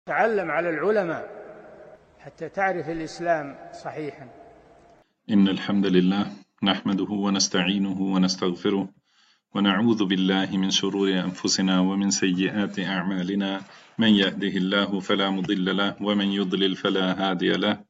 تعلم على العلماء حتى تعرف الإسلام صحيحا. إن الحمد لله نحمده ونستعينه ونستغفره ونعوذ بالله من شرور أنفسنا ومن سيئات أعمالنا. من يهده الله فلا مضل له ومن يضلل فلا هادي له،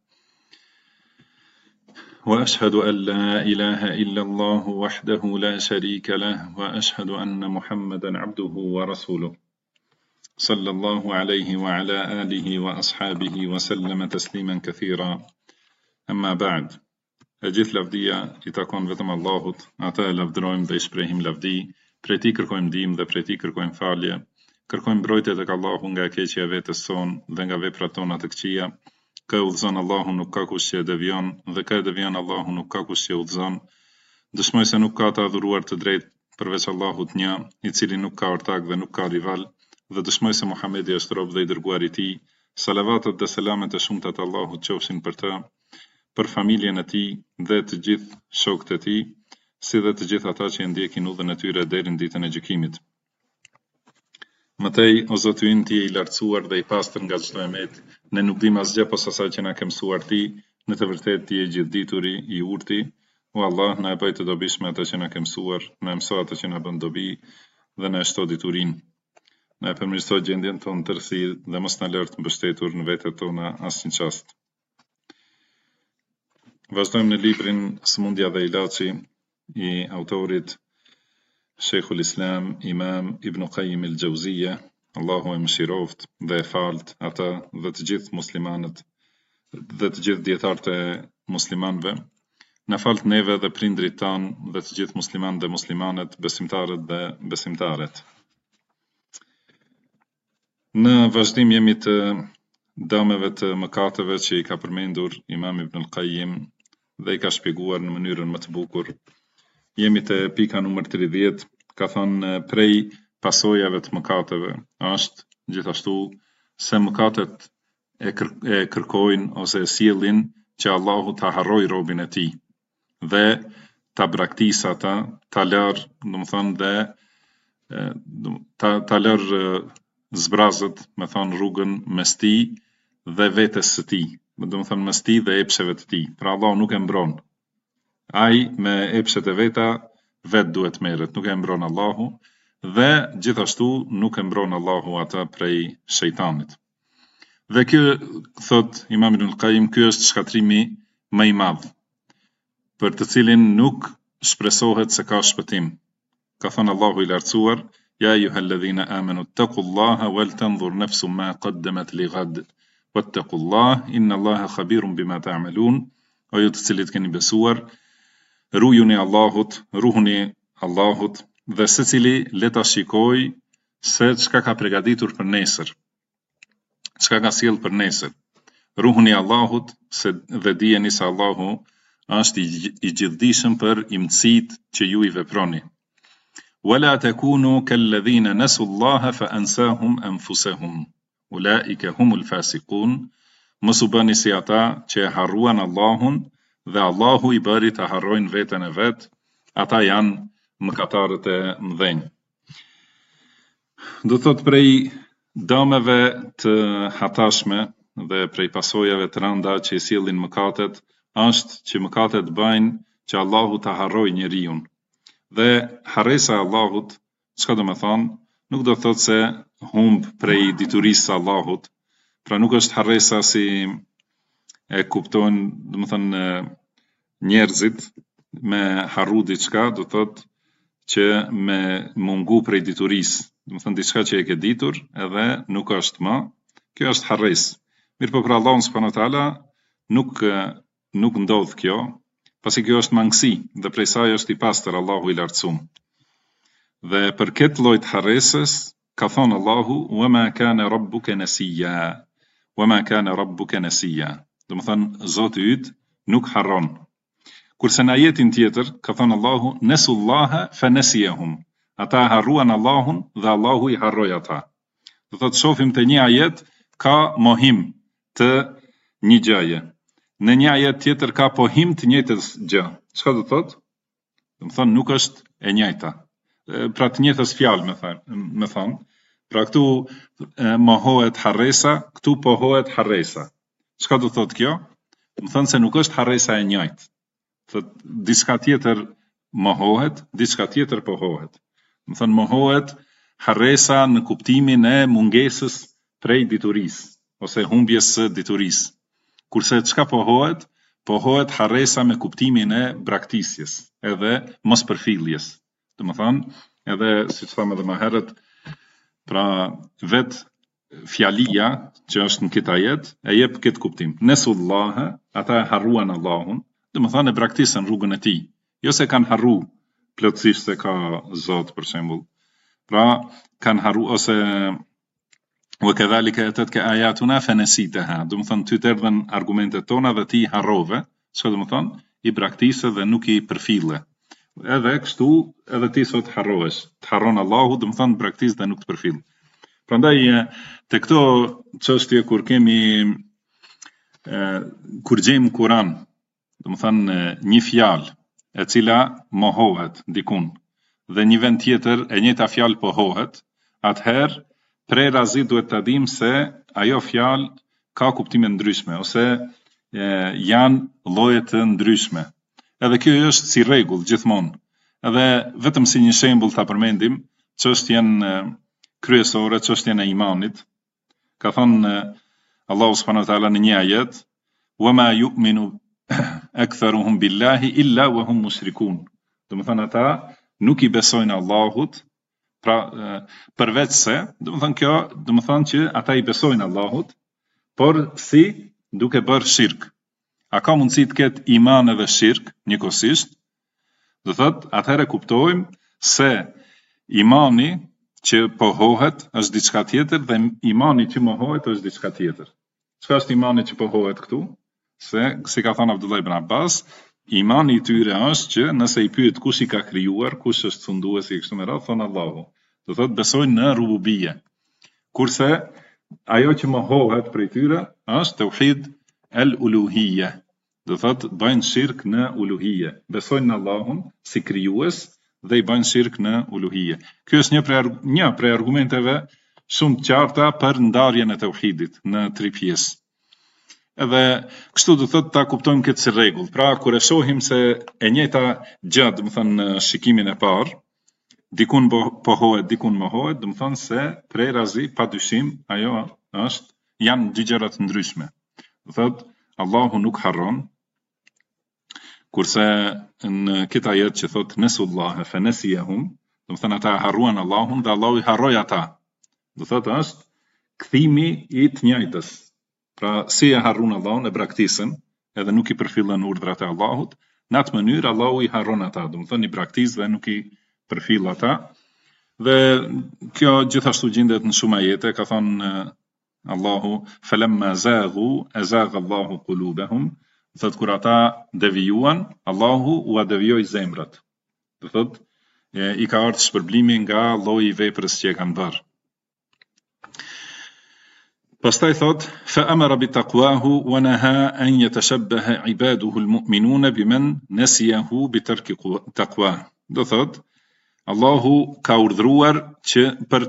وأشهد أن لا إله إلا الله وحده لا شريك له، وأشهد أن محمدا عبده ورسوله صلى الله عليه وعلى آله وأصحابه وسلم تسليما كثيرا. أما بعد، gjithë lavdia I takon vetëm Allahut, ata e lavdërojmë dhe I shprehim lavdi, prej Tij kërkojmë ndihmë dhe prej Tij kërkojmë falje, kërkojmë mbrojtje tek Allahu nga e keqja e vetes sonë dhe nga veprat tona të këqija. Kë e udhëzon Allahu nuk ka kush që e devion, dhe kë e devion Allahu nuk ka kush që e udhëzon. Dëshmoj se nuk ka të adhuruar të drejtë përveç Allahut një, I cili nuk ka ortak dhe nuk ka rival, dhe dëshmoj se Muhamedi është rob dhe I dërguar I Tij. Salavatet dhe selamet e shumta të Allahut qofshin për të, për familjen e tij dhe të gjithë shokët e tij, si dhe të gjithë ata që e ndjekin udhën e tyre deri në ditën e gjykimit. Mëtej, o Zoti ynë, Ti je I lartësuar dhe I pastër nga çdo emet, ne nuk dim asgjë posa asaj që na ke mësuar Ti, në të vërtetë Ti je gjithdituri, I urti. O Allah, na e bëj të dobishme atë që na ke mësuar, na mëso atë që na bën dobi dhe na shto diturinë. Na e përmirëso gjendjen tonë tërësi dhe mos na lër të mbështetur në vetet tona asnjë çast. Vazhdojmë në librin Sëmundja dhe Ilaçi I autorit Sheikhul Islam Imam Ibn Qayyim al-Jauziyja, Allahu e mëshiroft dhe e falt ata dhe të gjithë muslimanët dhe të gjithë dietarët e muslimanëve. Na falt neve dhe prindrit tanë dhe të gjithë muslimanët dhe muslimanet, besimtarët dhe besimtaret. Në vazhdim jemi të dëmeve të mëkateve që I ka përmendur Imam Ibn al-Qayyim dhe I ka shpjeguar në mënyrën më të bukur. Jemi te pika numër 30, ka thënë prej pasojave të mëkateve është gjithashtu se mëkatet e kërkojnë ose e sjellin që Allahu ta harroj robin e Tij dhe ta braktisë ata, ta larë, domethënë dhe ta larë zbrazët, me thonë rrugën mes Tij dhe vetes së Tij, domethënë mes Tij dhe epsheve të Tij. Pra Allahu nuk e mbron. Ai me epshet e veta vet duhet merret, nuk e mbron Allahu, dhe gjithashtu nuk e mbron Allahu ata prej shejtanit. Dhe kjo, thot Imam Ibn al-Qayyim, ky është shkatrimi më I madh, për të cilin nuk shpresohet se ka shpëtim. Ka thënë Allahu I lartësuar: Ja ayyuhalladhina amanu ittaqullaha wal tanzur nafsum ma qaddamat lighad wattaqullaha inna Allaha khabirun bima ta'malun. O ju të cilët keni besuar, ruhuni Allahut dhe secili le ta shikoj se çka ka përgatitur për nesër, çka ka sjell për nesër. Ruhuni Allahut dhe dijeni se Allahu është I gjithdijshëm për imtësitë që ju I veproni. Wala takunu kalladhina nasu Allaha fa ansahum anfusahum ulaika humul fasiqun. Mos u bëni si ata që e harruan Allahun dhe Allahu I bëri të harrojnë veten e vet, ata janë mëkatarët e mëdhenj. Do thot prej dëmeve të hatashme dhe prej pasojave të rënda që I sjellin mëkatet është që mëkatet bëjnë që Allahu të harrojë njeriu. Dhe harresa e Allahut, çka do të thonë, nuk do thot se humb prej diturisë së Allahut. Pra nuk është harresa si e kuptojnë, do të thënë njerëzit me harru diçka, do thot që me mungu prej diturisë, do të thënë diçka që e ke ditur edhe nuk është më, kjo është harres. Mirëpo për Allahun subhanahu wa taala nuk ndodh kjo, pasi kjo është mangësi dhe prej saj është I pastër Allahu I lartësuar. Dhe për këtë lloj të harresës ka thonë Allahu: "Wa ma kana rabbuka nasiya." Wa ma kana rabbuka nasiya. Do të thënë Zoti yt nuk harron. Kurse në ajetin tjetër ka thënë Allahu: "Nasullaha fa nasiyahum." Ata harruan Allahun dhe Allahu I harroi ata. Do thotë shohim te një ajet ka mohim të një gjëje. Në një ajet tjetër ka pohim të njëjtës gjë. Çka do thotë? Do të thonë nuk është e njëjta. Pra të njëjtës fjalë, me thonë, Pra këtu mohohet harresa, këtu pohohet harresa. Çka do thotë kjo? Më thënë se nuk është harresa e njëjtë. Thot diçka tjetër mohohet, diçka tjetër pohohet. Më thënë mohohet harresa në kuptimin e mungesës prej diturisë ose humbjes së diturisë. Kurse çka pohohet? Pohohet harresa me kuptimin e braktisjes, edhe mos përfilljes. Domethënë, edhe siç thamë edhe më herët, pra vet fjalia që është në këtë ajet e jep këtë kuptim. Nesullahe, ata e harruan Allahun, domethënë e braktisën rrugën e tij. Jo se kanë harru plotësisht se ka Zot për shembull. Pra kanë harru ose وكذلك أتتك آياتنا فنسيتها. Do të thonë ty të erdhën argumentet tona dhe ti harrove, çka do të thonë i braktisë dhe nuk i përfille. Edhe kështu, edhe ti sot harrohesh. Të harron Allahu, do të thonë braktisë dhe nuk të përfill. Prandaj te këto çështje kur kemi kur gjejmë Kur'an, do të thonë një fjalë e cila mohohet dikun dhe një vend tjetër e njëjta fjalë pohohet, atëherë prej razi duhet të dim se ajo fjalë ka kuptime ndryshme, ose janë lloje të ndryshme. Edhe kjo është si rregull gjithmonë. Edhe vetëm si një shembull ta përmendim çështjen kryesore, çështjen e imanit. Ka thënë Allahu subhanahu wa taala në një ajet: "Wa ma yu'minu aktharuhum billahi illa wa hum mushrikun." Do të thonë ata nuk i besojnë Allahut, pra përveç se, do të thonë kjo, do të thonë që ata i besojnë Allahut, por si duke bërë shirk. A ka mundësi të ketë iman edhe shirk njëkohësisht? Do thotë, atëherë kuptojmë se imani që pohohet është diçka tjetër dhe imani që mohohet është diçka tjetër. Çka është imani që pohohet këtu? Se, si ka thënë Abdullah ibn Abbas, imani i tyre është që nëse i pyet kush i ka krijuar, kush është sunduesi i kështu me radhë, thon Allahu. Do thotë besojnë në rububie. Kurse ajo që mohohet prej tyre është tauhid el-uluhiyya. Do thotë bëjnë shirk në uluhiyye. Besojnë në Allahun si krijues dhe i bëjnë shirk në uluhiyye. Ky është një prej argumenteve shumë të qarta për ndarjen e tauhidit në tri pjesë. Edhe kështu do thotë ta kuptojmë këtë si rregull. Pra kur e shohim se e njëjta gjë, do të thonë në shikimin e parë, dikun pohohet, dikun mohohet, do të thonë se prej razi padyshim ajo janë dy gjëra të ndryshme. Do thotë Allahu nuk harron, kurse në këtë ajet që thotë nesullahe fa nasiyahum, do të thonë ata harruan Allahun dhe Allahu i harroi ata. Do thotë është kthimi i të njëjtës. Pra si e harrun Allahun e braktisën, edhe nuk i përfillën urdhrat e Allahut, në atë mënyrë Allahu i harron ata, do të thonë i braktisë dhe nuk i përfill ata. Dhe kjo gjithashtu gjendet në shumë ajete, ka thënë Allahu falamma zaghu azagha Allahu qulubahum, do thotë kur ata devijuan, Allahu u devijoi zemrat. Do thotë i ka ardhur shpërblimi nga lloji i veprës që e kanë bërë. Pastaj thot fa amara bi taqwahu wa naha an yatashabbaha ibaduhu almu'minun biman nasiyahu bi tarki taqwa. Do thot Allahu ka urdhëruar që për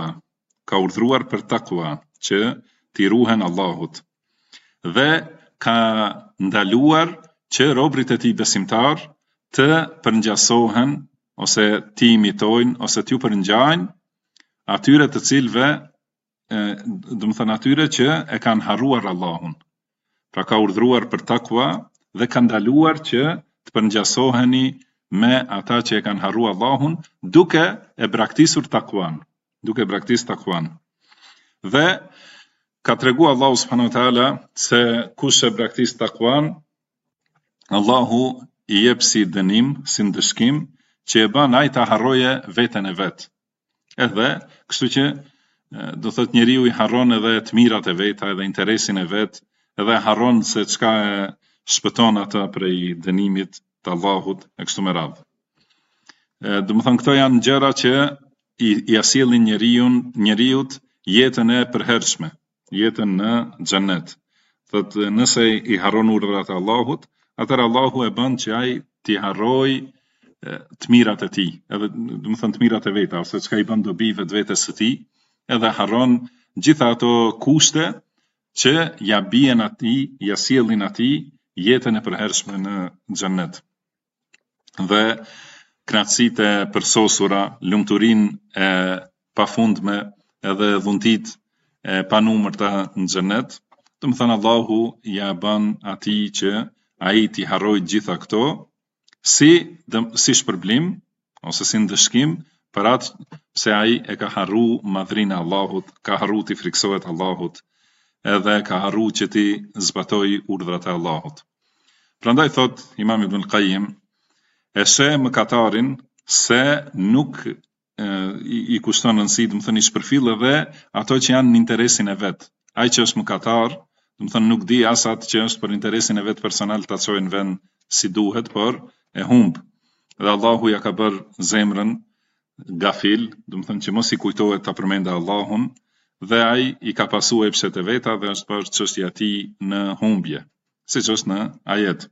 taqwa, që t'i ruhen Allahut. Dhe ka ndaluar që robrit e tij besimtar të përngjasohen ose t'i imitojnë ose t'u përngjajnë atyre të cilëve do të thënë atyre që e kanë harruar Allahun. Pra ka urdhëruar për takwa dhe ka ndaluar që të përngjasoheni me ata që e kanë harruar Allahun duke e braktisur takwan, Dhe ka treguar Allahu subhanahu wa taala se kush e braktis takwan, Allahu i jep si dënim, si ndëshkim që e bën ai ta harroje veten e vet. Edhe kështu që do thot njeriu i harron edhe të mirat e veta, edhe interesin e vet, edhe harron se çka e shpëton ata prej dënimit të Allahut e kështu me radhë. Do të thonë këto janë gjëra që i asjellin njeriut jetën e përhershme, jetën në xhenet. Thot nëse i harron urdhrat e Allahut, atëherë Allahu e bën që ai t'i harroj të mirat e tij, edhe do të thonë të mirat e veta, ose çka i bën dobi vetvetes së tij, edhe harron gjitha ato kushte që ja bien atij, ja sjellin atij jetën e përhershme në xhennet. Dhe kënaqësitë e përsosura, lumturinë e pafundme edhe dhuntit e panumërta në xhennet, do të thënë Allahu ja bën atij që ai t'i harrojë gjitha këto si shpërblim ose si ndëshkim për atë se ai e ka harru madhrinë e Allahut, ka harru t'i friksohet Allahut, edhe ka harru që t'i zbatoj urdhrat e Allahut. Prandaj thot Imam Ibn Qayyim, e sheh mëkatarin se nuk i kushton rëndësi, do të thënë i shpërfill edhe ato që janë në interesin e vet. Ai që është mëkatar, do të thënë nuk di as atë që është për interesin e vet personal ta çojë në vend si duhet, por e humb. Dhe Allahu ja ka bërë zemrën gafil, do të thënë që mos i kujtohet ta përmendë Allahun, dhe ai i ka pasur epshet e veta dhe është bërë çështja e tij në humbje, siç është në ajet.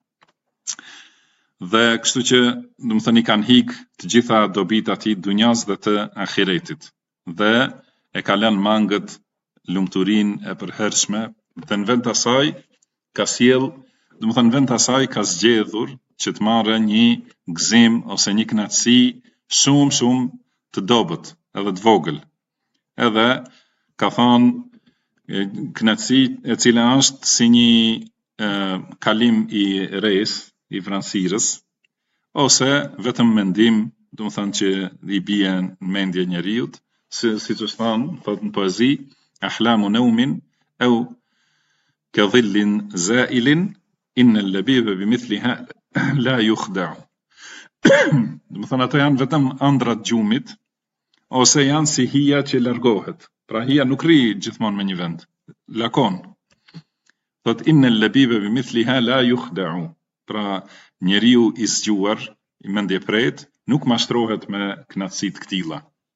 Dhe kështu që, do të thënë, i kanë hik të gjitha dobit atij dunjas dhe të ahiretit. Dhe e ka lënë mangët lumturinë e përhershme, dhe në vend të asaj ka sjell, do të thënë në vend të asaj ka zgjedhur që të marrë një gëzim ose një kënaqësi shumë të dobët, edhe të vogël. Edhe ka thonë kënaqësi e cila është si një kalim i rres, i vranësirës, ose vetëm mendim, do të thënë që i bie në mendje njeriut, siç është thënë, thot në poezi, ahlamu naumin au ka dhillin zailin inna al-labiba bimithliha la yukhda'u. Do të thënë ato janë vetëm ëndra të gjumit, ose janë si hija që largohet. Pra hija nuk rri gjithmonë me një vend, lakon. Thot inna al-labiba bimithliha la yukhda'u. Pra njeriu i zgjuar, i mendjepret, nuk mashtrohet me kënaqësitë këtilla.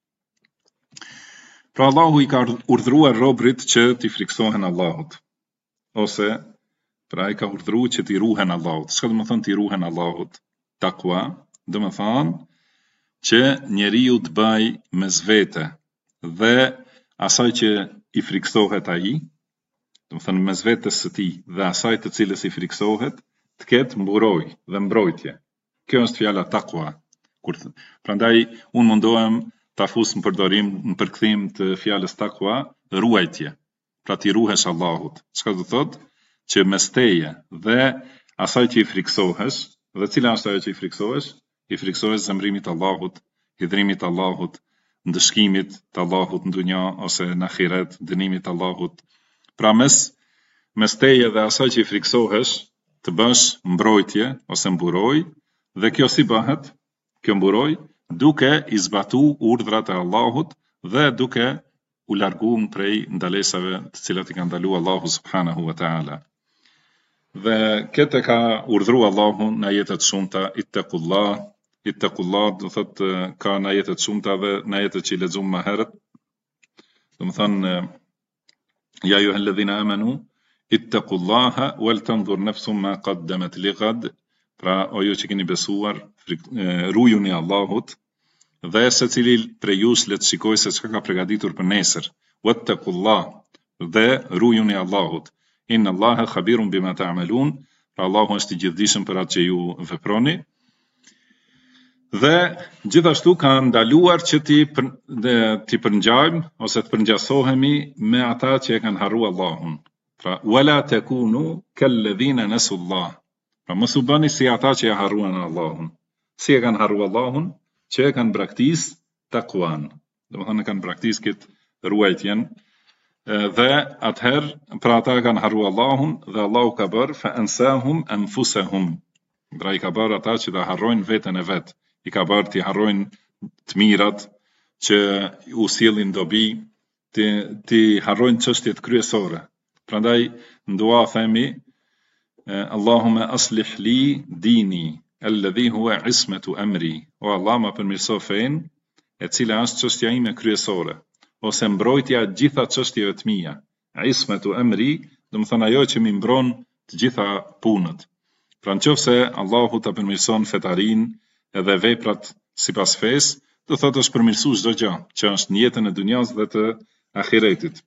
Pra Allahu i ka urdhëruar robrit që t'i friksohen Allahut, ose pra i ka urdhëruar që t'i ruhen Allahut. Çka do të thonë t'i ruhen Allahut? Takwa, do të thonë që njeriu të bëj mes vete dhe asaj që i friksohet ai, do të thënë mes vetes së tij dhe asaj të cilës i friksohet, të ketë mburoj dhe mbrojtje. Kjo është fjala takwa. Prandaj unë mundohem ta fus në përdorim, në përkthim të fjalës takwa, ruajtje. Pra ti ruhesh Allahut. Çka do thotë? Që mes teje dhe asaj që i friksohesh, dhe cila është ajo që i friksohesh? I friksohesh zemrimit Allahut, hidhrimit Allahut, ndëshkimit të Allahut në dunja ose në ahiret, dënimit Allahut. Pra mes teje dhe asaj që i friksohesh, të bësh mbrojtje ose mburoj, dhe kjo si bëhet, kjo mburoj, duke i zbatu urdhrat e Allahut dhe duke u largu prej ndalesave të cilat i ka ndalu Allahu subhanahu wa ta'ala. Dhe këtë ka urdhru Allahu në ajetet shumta, ittaqullah, do thotë ka në ajetet shumta dhe në ajetet që i lexuam më herët. Do të thonë ja ayyuhalladhina amanu ittaqullaha wal tanzur nafsum ma qaddamat lighad. Pra o ju që keni besuar, rujuni Allahut dhe secili prej jush le të shikojë se çka ka përgatitur për nesër. Wattaqullah, dhe rujuni Allahut. Inna Allaha khabirun bima ta'malun. Pra Allahu është i gjithdijshëm për atë që ju veproni. Dhe gjithashtu ka ndaluar që ti përngjajmë ose të përngjasohemi me ata që e kanë harruar Allahun. Pra wala takunu kalladhina nasullah. Pra mos u bëni si ata që e harruan Allahun. Si e kanë harruar Allahun? Që e kanë braktis takwan. Do të thonë kanë braktis këtë ruajtjen. Dhe atëherë pra ata kanë harruar Allahun dhe Allahu ka bërë fa ansahum anfusahum. Pra i ka bërë ata që ta harrojnë veten e vet. I ka bërë t'i harrojnë të mirat që u sjellin dobi, ti harrojnë çështjet kryesore. Prandaj në dua themi Allahumma aslih li dini alladhi huwa ismatu amri. O Allah, ma përmirëso fen, e cila është çështja ime kryesore, ose mbrojtja e gjitha çështjeve të mia. Ismatu amri, do të thonë ajo që më mbron të gjitha punët. Pra nëse Allahu ta përmirëson fetarin edhe veprat sipas fesë, do thotë është përmirësu çdo gjë që është në jetën e dunjas dhe të ahiretit.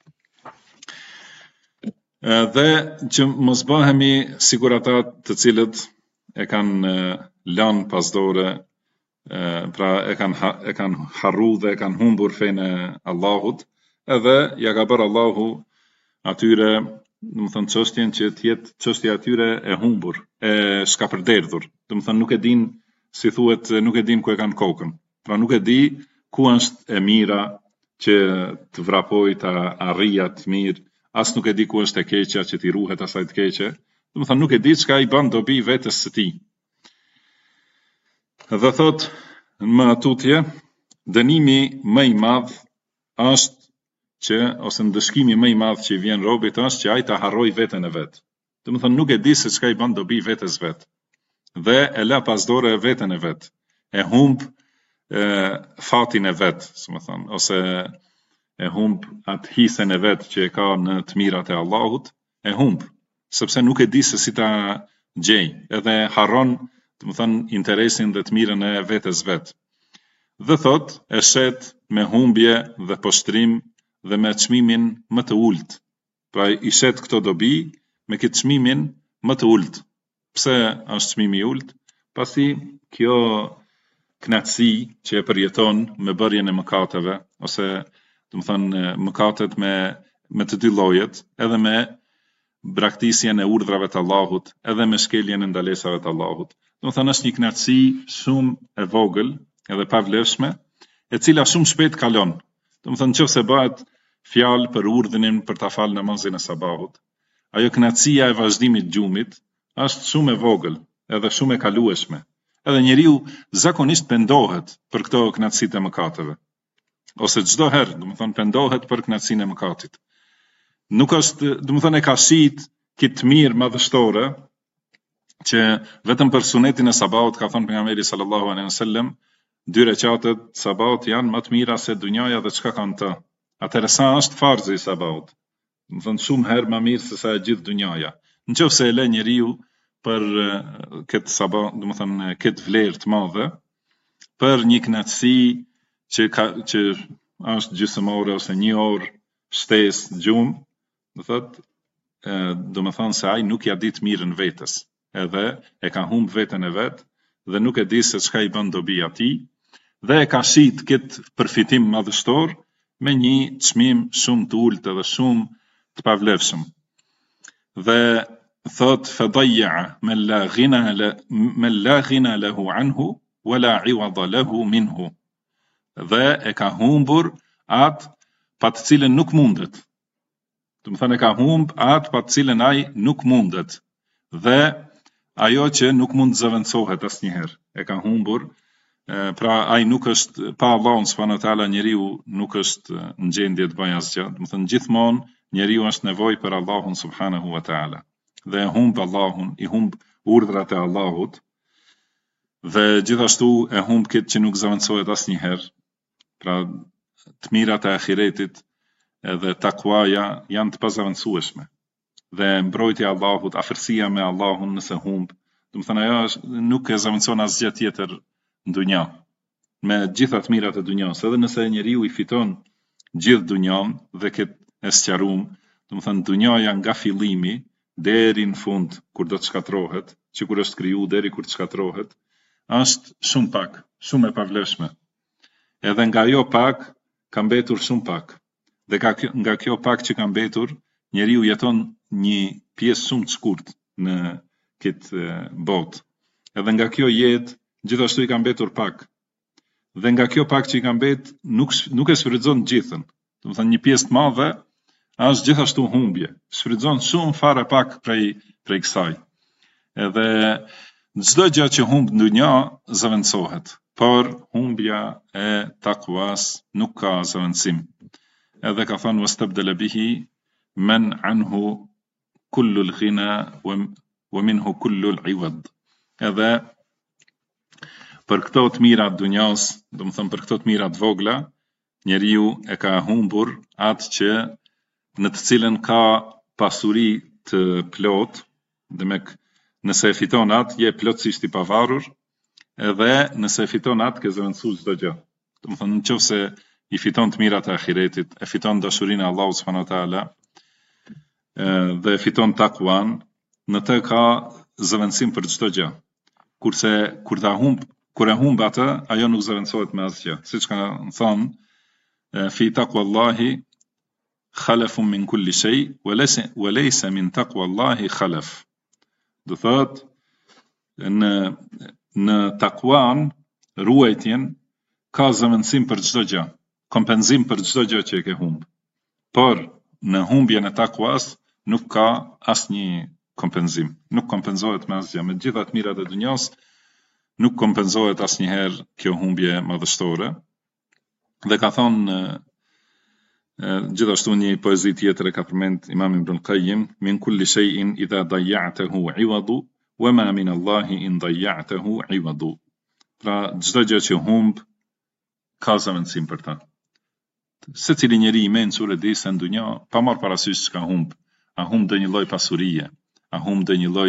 Dhe që mos bëhemi sikur ata të cilët e kanë lanë pasdore, pra e kanë harru dhe e kanë humbur fenë e Allahut, edhe ja ka bërë Allahu atyre, do të thënë çështjen që të jetë çështja atyre e humbur, e shkapërderdhur. Do të thënë nuk e din, si thuhet, nuk e din ku e kanë kokën. Pra nuk e di ku është e mira që të vrapoj, të arrijat mirë, as nuk e di ku është e keqja që t'i ruhet asaj të keqe. Do të thënë nuk e di çka i bën dobi vetes së tij. Dhe thot më atutje, dënimi më i madh është që, ose ndëshkimi më i madh që i vjen robit është që ai ta harroj veten e vet. Do të thënë nuk e di se çka i bën dobi vetes vet. Dhe e la pasdore veten e vet. E humb fatin e vet, thënë, ose e humb atë hisën e vet që e ka në të mirat e Allahut, e humb, sepse nuk e di se si ta gjej, edhe harron, do të thënë, interesin dhe të mirën e vetes vet. Dhe thot, e shet me humbje dhe poshtrim dhe me çmimin më të ulët. Pra i shet këto dobi me këtë çmimin më të ulët. Pse është çmimi i ulët? Pasi kjo knatësi që e përjeton me bërjen e mëkateve, ose do të thënë mëkatet me të dy llojet, edhe me braktisjen e urdhrave të Allahut, edhe me shkeljen e ndalesave të Allahut. Do të thënë është një knatësi shumë e vogël, edhe pa vlefshme, e cila shumë shpejt kalon. Do të thënë nëse bëhet fjalë për urdhënin për ta falë namazin e sabahut, ajo knatësia e vazhdimit gjumit është shumë e vogël, edhe shumë e kalueshme. Edhe njeriu zakonisht pendohet për këto knatësitë e mëkateve. Ose çdo herë, do të thënë pendohet për knatësinë e mëkatit. Nuk është, do të thënë e ka shit këtë mirë madhështore që vetëm për sunetin e sabahut ka thënë pejgamberi sallallahu alaihi wasallam, 2 rekatet sabahut janë më të mira se dunjaja dhe çka kanë të. Atëherë sa është farzi i sabahut? Do të thënë shumë herë më mirë se sa e gjithë dunjaja. Nëse e lë njeriu për këtë sabah, do të thënë këtë vlerë të madhe, për një knatësi që është gjysmore ose 1 orë shtesë gjumë, do të thënë se ai nuk ja di të mirën vetes, edhe e ka humb veten e vet dhe nuk e di se çka i bën dobi atij, dhe e ka shit këtë përfitim madhështor me një çmim shumë të ulët dhe shumë të pavlefshëm. Dhe thot fadayya man la ghina lahu anhu wala iwada lahu minhu. Dhe e ka humbur atë pa të cilën nuk mundet. Do të thënë e ka humb atë pa të cilën ai nuk mundet. Dhe ajo që nuk mund të zëvendësohet asnjëherë. E ka humbur, pra ai nuk është pa Allahun subhanahu wa taala, njeriu nuk është në gjendje të bëjë asgjë. Do të thënë gjithmonë njeriu është nevojë për Allahun subhanahu wa taala. Dhe e humb Allahun, i humb urdhrat e Allahut, dhe gjithashtu e humb këtë që nuk zëvendësohet asnjëherë. Pra të mirat e ahiretit edhe takwaja janë të pazavendësueshme. Dhe mbrojtja e Allahut, afërsia me Allahun nëse humb, do të thënë ajo nuk e zëvendëson asgjë tjetër në dunja. Me gjitha të mirat e dunjas, edhe nëse njeriu i fiton gjithë dunjan dhe këtë e sqaruam, do të thënë dunjaja nga fillimi deri në fund kur do të shkatërrohet, që kur është kriju deri kur të shkatërrohet, është shumë pak, shumë e pavlefshme. Edhe nga ajo pak ka mbetur shumë pak. Dhe nga kjo pak që ka mbetur, njeriu jeton një pjesë shumë të shkurtë në këtë botë. Edhe nga kjo jetë gjithashtu i ka mbetur pak. Dhe nga kjo pak që i ka mbet nuk e shfrytëzon gjithën. Do të thënë një pjesë të madhe është gjithashtu humbje. Shfrytëzon shumë fare pak prej kësaj. Edhe çdo gjë që humb në dunja zëvendësohet, por humbja e takwas nuk ka zëvendësim. Edhe ka thënë wastabdala bihi man anhu kullu al-ghina wa minhu kullu al-iwad. Edhe për këto të mira të dunjas, do të thënë për këto të mira të vogla, njeriu e ka humbur atë që në të cilën ka pasuri të plot, dhe nëse e fiton atë, je plotësisht i pavarur, edhe nëse e fiton atë, ke zëvendësuar çdo gjë. Domethënë nëse i fiton të mirat e ahiretit, e fiton dashurinë e Allahut subhanahu wa taala, dhe e fiton takuan, në të ka zëvendësim për çdo gjë. Kurse kur e humb atë, ajo nuk zëvendësohet me asgjë. Siç ka thënë, fi taqwallahi khalafun min kulli shay wa laysa min taqwallahi khalaf. Do thot në takuan, ruajtjen, ka zëvendësim për çdo gjë, kompenzim për çdo gjë që e ke humb. Por në humbjen e takuas nuk ka asnjë kompenzim, nuk kompenzohet me asgjë. Me gjitha të mirat e dunjas nuk kompenzohet asnjëherë kjo humbje madhështore. Dhe ka thonë gjithashtu një poezi tjetër e ka përmend Imam Ibn Qayyim, min kulli shay'in idha dayya'tahu 'iwadu wa ma min Allahi in dayya'tahu 'iwadu. Pra çdo gjë që humb ka zëvendësim për ta. Secili njeri i mençur e di se në dunja pa marr parasysh çka humb. A humb ndonjë lloj pasurie, a humb ndonjë lloj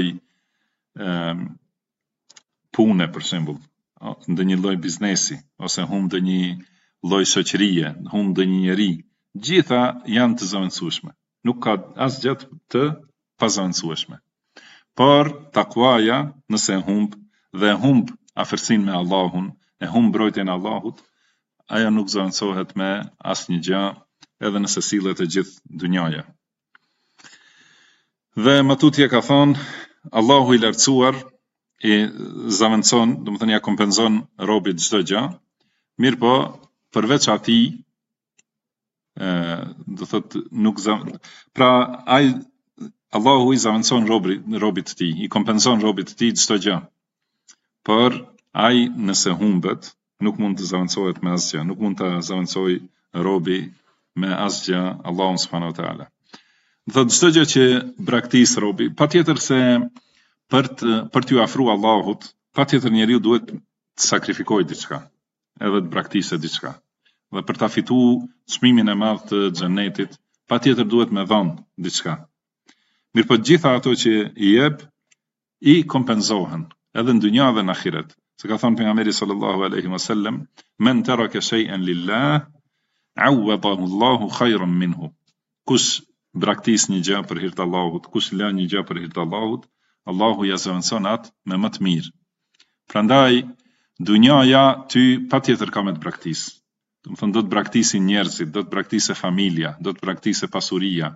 pune për shembull, ndonjë lloj biznesi, ose humb ndonjë lloj shoqërie, humb ndonjë njeri. Gjitha janë të zëvendësueshme. Nuk ka asgjë të pazëvendësueshme. Por takwaja, nëse e humb dhe e humb afërsinë me Allahun, e humb mbrojtjen e Allahut, ajo nuk zëvendësohet me asnjë gjë, edhe nëse sillet e gjithë dunjaja. Dhe Matutje ka thonë, Allahu i lartësuar i zëvendëson, domethënë ja kompenzon robit çdo gjë, mirë po përveç atij, do thot nuk pra ai Allahu i zëvendëson robit të tij, i kompenzon robit të tij çdo gjë. Por ai nëse humbet, nuk mund të zëvendësohet me asgjë, nuk mund të zëvendësoj robi me asgjë Allahun subhanahu wa taala. Thot çdo gjë që braktis robi, patjetër se për t'ju afruar Allahut, patjetër njeriu duhet të sakrifikojë diçka, edhe të braktisë diçka. Dhe për ta fituar çmimin e madh të xhenetit, patjetër duhet me dhënë diçka. Mirë po gjitha ato që i jep, i kompenzohen, edhe në dunja dhe në ahiret. Se ka thonë pejgamberi sallallahu alaihi wasallam, men taraka shay'an lillah, awwadahu Allahu khayran minhu. Kush braktis një gjë për hir të Allahut, kush lë një gjë për hir të Allahut, Allahu ja zëvendëson atë me më të mirë. Prandaj dunjaja ty patjetër ka me të braktis. Domethënë do të braktisin njerëzit, do të braktisë familja, do të braktisë pasuria.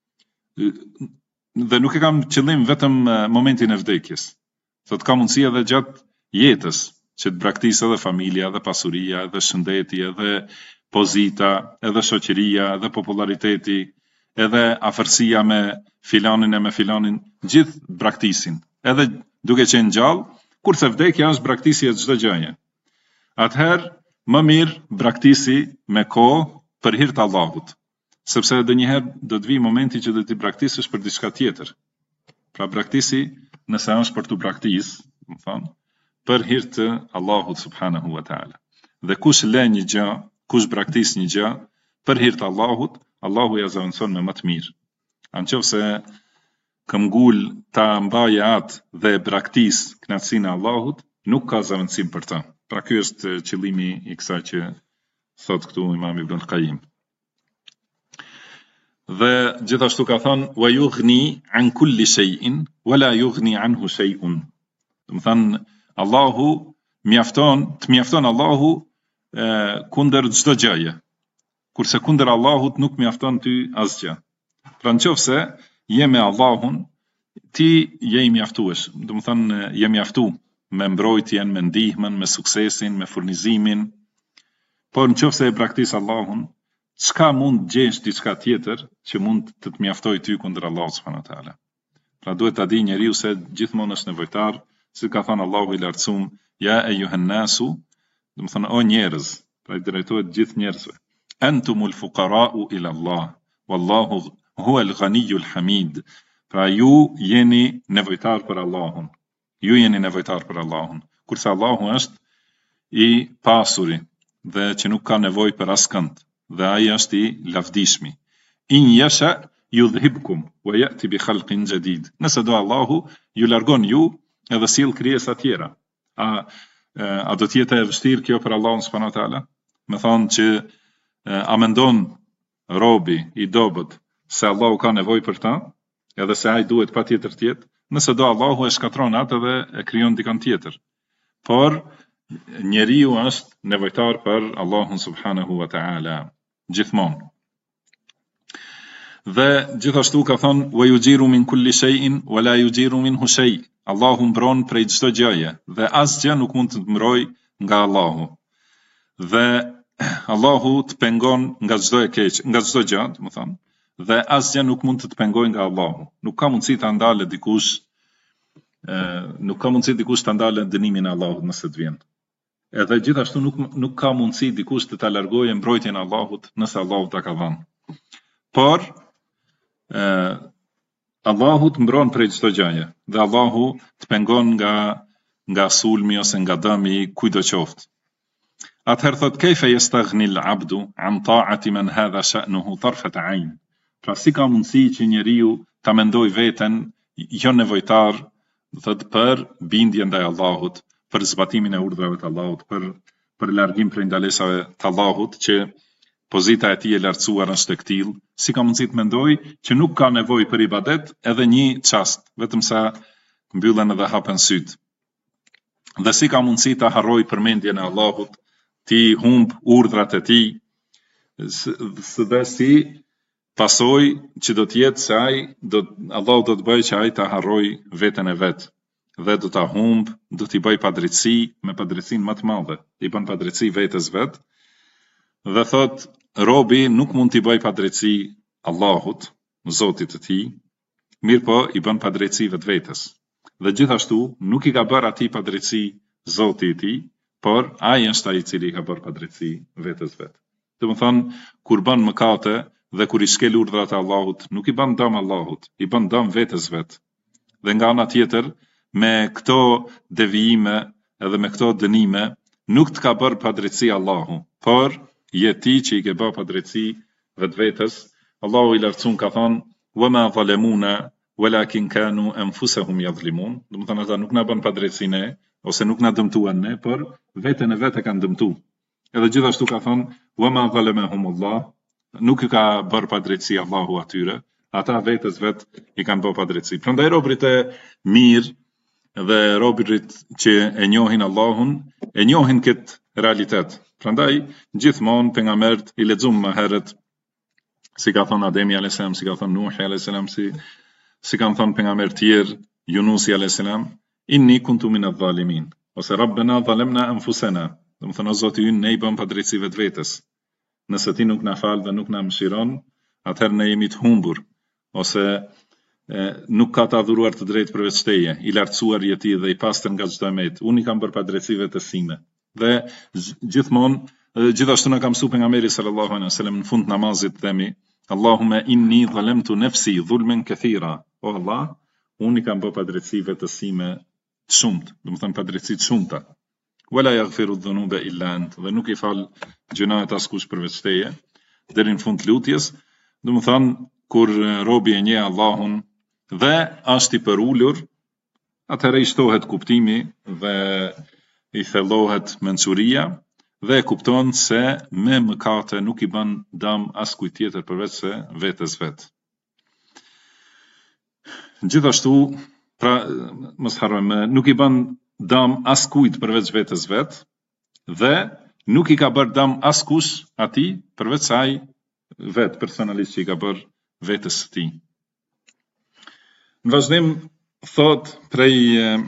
Dhe nuk e kam qëllim vetëm momentin e vdekjes. Thot ka mundësi edhe gjatë jetës që të braktisë edhe familja, edhe pasuria, edhe shëndeti, edhe pozita, edhe shoqëria, edhe populariteti, edhe afërsia me filanin e me filanin, gjithë braktisin. Edhe duke qenë gjallë, kurse vdekja është braktisje çdo gjëje. Atëherë më mirë braktisi me kohë për hir të Allahut, sepse edhe njëherë do të vijë momenti që do të braktisësh për diçka tjetër. Pra braktisi nëse është për të braktis, më thonë, për hir të Allahut subhanahu wa taala. Dhe kush lë një gjë, kush braktis një gjë për hir të Allahut, Allahu ja zëvendëson me më të mirë. Nëse këmbgul ta mbaje atë dhe braktis kënaqësinë e Allahut, nuk ka zëvendësim për të. Pra ky është qëllimi i kësaj që thot këtu Imam Ibn Qayyim. Dhe gjithashtu ka thënë wa yughni an kulli shay'in wa la yughni anhu shay'un. Do të thënë Allahu mjafton Allahu kundër çdo gjëje. Kurse kundër Allahut nuk mjafton ty asgjë. Pra nëse je me Allahun, ti je i mjaftuar. Do të thënë je mjaftu me mbrojtjen, me ndihmën, me suksesin, me furnizimin. Por nëse e braktis Allahun, çka mund gjesh diçka tjetër që mund të të mjaftoj ty kundër Allahut subhanahu wa taala. Pra duhet ta di njeriu se gjithmonë është nevojtar, si ka thënë Allahu i lartësuam, ja ejuhan nasu, do të thënë o njerëz, pra i drejtohet gjithë njerëzve. Antumul fuqara'u ila Allah, wallahu huwa al-ghaniyyu al-hamid. Pra ju jeni nevojtar për Allahun. Ju jeni nevojtar për Allahun. Kurse Allahu është i pasuri dhe që nuk ka nevojë për askënd. Dhe ai është i lavdishmi. In yasha yudhhibkum wa ya'ti bi khalqin jadid. Nëse do Allahu ju largon ju edhe sill krijesa tjera. A do të jetë e vështirë kjo për Allahun subhanahu wa taala? me thonë që a mendon robi i dobët se Allahu ka nevojë për ta, edhe se ai duhet patjetër të jetë, nëse do Allahu e shkatron atë dhe e krijon dikon tjetër. Por njeriu është nevojtar për Allahun subhanahu wa ta'ala gjithmonë. Dhe gjithashtu ka thonë wa yujiru min kulli shay'in wa la yujiru minhu shay'. Allahu mbron prej çdo gjëje dhe asgjë nuk mund të mbrojë nga Allahu. Dhe Allahu të pengon nga çdo e keq, nga çdo gjë, më thonë, dhe asgjë nuk mund të pengojë nga Allahu. Nuk ka mundësi ta ndalë dikush, nuk ka mundësi dikush ta ndalë dënimin e Allahut nëse të vjen. Edhe gjithashtu nuk ka mundësi dikush të ta largojë mbrojtjen e Allahut nëse Allahu ta ka dhënë. Por Allahu të mbron prej çdo gjëje dhe Allahu të pengon nga sulmi ose nga dëmi kujdo qoftë. Atëherë thot kejfe yastaghni al-abdu an ta'ati man hadha sha'nuhu tarfat 'ayn. Pra si ka mundësi që njeriu ta mendoj veten jo nevojtar, thot për bindjen ndaj Allahut, për zbatimin e urdhrave të Allahut, për largim prej ndalesave të Allahut, që pozita e tij e lartësuar është e tillë, si ka mundësi të mendoj që nuk ka nevojë për ibadet edhe një çast, vetëm sa mbyllen edhe hapen syt. Dhe si ka mundësi ta harroj përmendjen e Allahut, ti humb urdhrat e tij, dhe si pasoj që do të jetë se Allahu do të bëjë që ai ta harroj veten e vet dhe do ta humb, do t'i bëj padrejtësi me padrejtësinë më të madhe, i bën padrejtësi vetes vet. Dhe thot robi nuk mund t'i bëj padrejtësi Allahut, Zotit të tij, mirë po i bën padrejtësi vetvetes. Dhe gjithashtu nuk i ka bërë atij padrejtësi Zotit i tij, por ai është ai i cili ka bërë padrejtësi vetes vet. Domethënë kur bën mëkate dhe kur i shkel urdhrat e Allahut, nuk i bën dëm Allahut, i bën dëm vetes vet. Dhe nga ana tjetër, me këto devijime edhe me këto dënime, nuk të ka bërë padrejtësi Allahu, por je ti që i ke bërë padrejtësi vetvetes. Allahu i lartësuar ka thonë: "Wa ma zalamuna walakin kanu anfusahum yadhlimun." Domethënë ata nuk na bën padrejtësi ne, ose nuk na dëmtuan ne, por veten e vet e kanë dëmtuar. Edhe gjithashtu ka thonë: "Wa ma zalamahumullah." Nuk i ka bërë padrejtësi Allahu atyre, ata vetes vet i kanë bërë padrejtësi. Prandaj robërit e mirë dhe robërit që e njohin Allahun, e njohin këtë realitet. Prandaj gjithmonë pejgamberët i lexuam më herët, si ka thënë Ademi a.s., si ka thënë Nuhi a.s., si kanë thënë pejgamberë tjerë, Yunusi a.s., inni kuntu min adh-dhalimin, ose Rabbena zalamna anfusana. Domethënë o Zoti ynë ne i bëm padrejtësi vetvetes. Nëse ti nuk na fal dhe nuk na mëshiron, atëherë ne jemi të humbur, ose nuk ka të adhuruar të drejtë përveç teje, i lartësuar je ti dhe i pastër nga çdo emet. Unë i kam bërë padrejtësi vetes sime. Dhe gjithmonë, gjithashtu na ka mësuar pejgamberi sallallahu alaihi wasallam në fund namazit themi: Allahumma inni zalamtu nafsi dhulman kathira. O Allah, unë i kam bërë padrejtësi vetes sime të shumtë, domethënë padrejtësi të shumta. Wala yaghfiru dhunuba illa ant, dhe nuk i fal gjunat askush përveç teje, deri në fund të lutjes. Domethënë kur robi e njeh Allahun dhe është i përulur, atëherë i shtohet kuptimi dhe i thellohet mençuria dhe e kupton se me mëkate nuk i bën dëm askujt tjetër përveç se vetes vet. Gjithashtu, pra mos harrojmë, nuk i bën dëm askujt përveç vetes vet dhe nuk i ka bërë dëm askush atij përveç ai vet personalisht që i ka bërë vetes së tij. Në vazhdim thot prej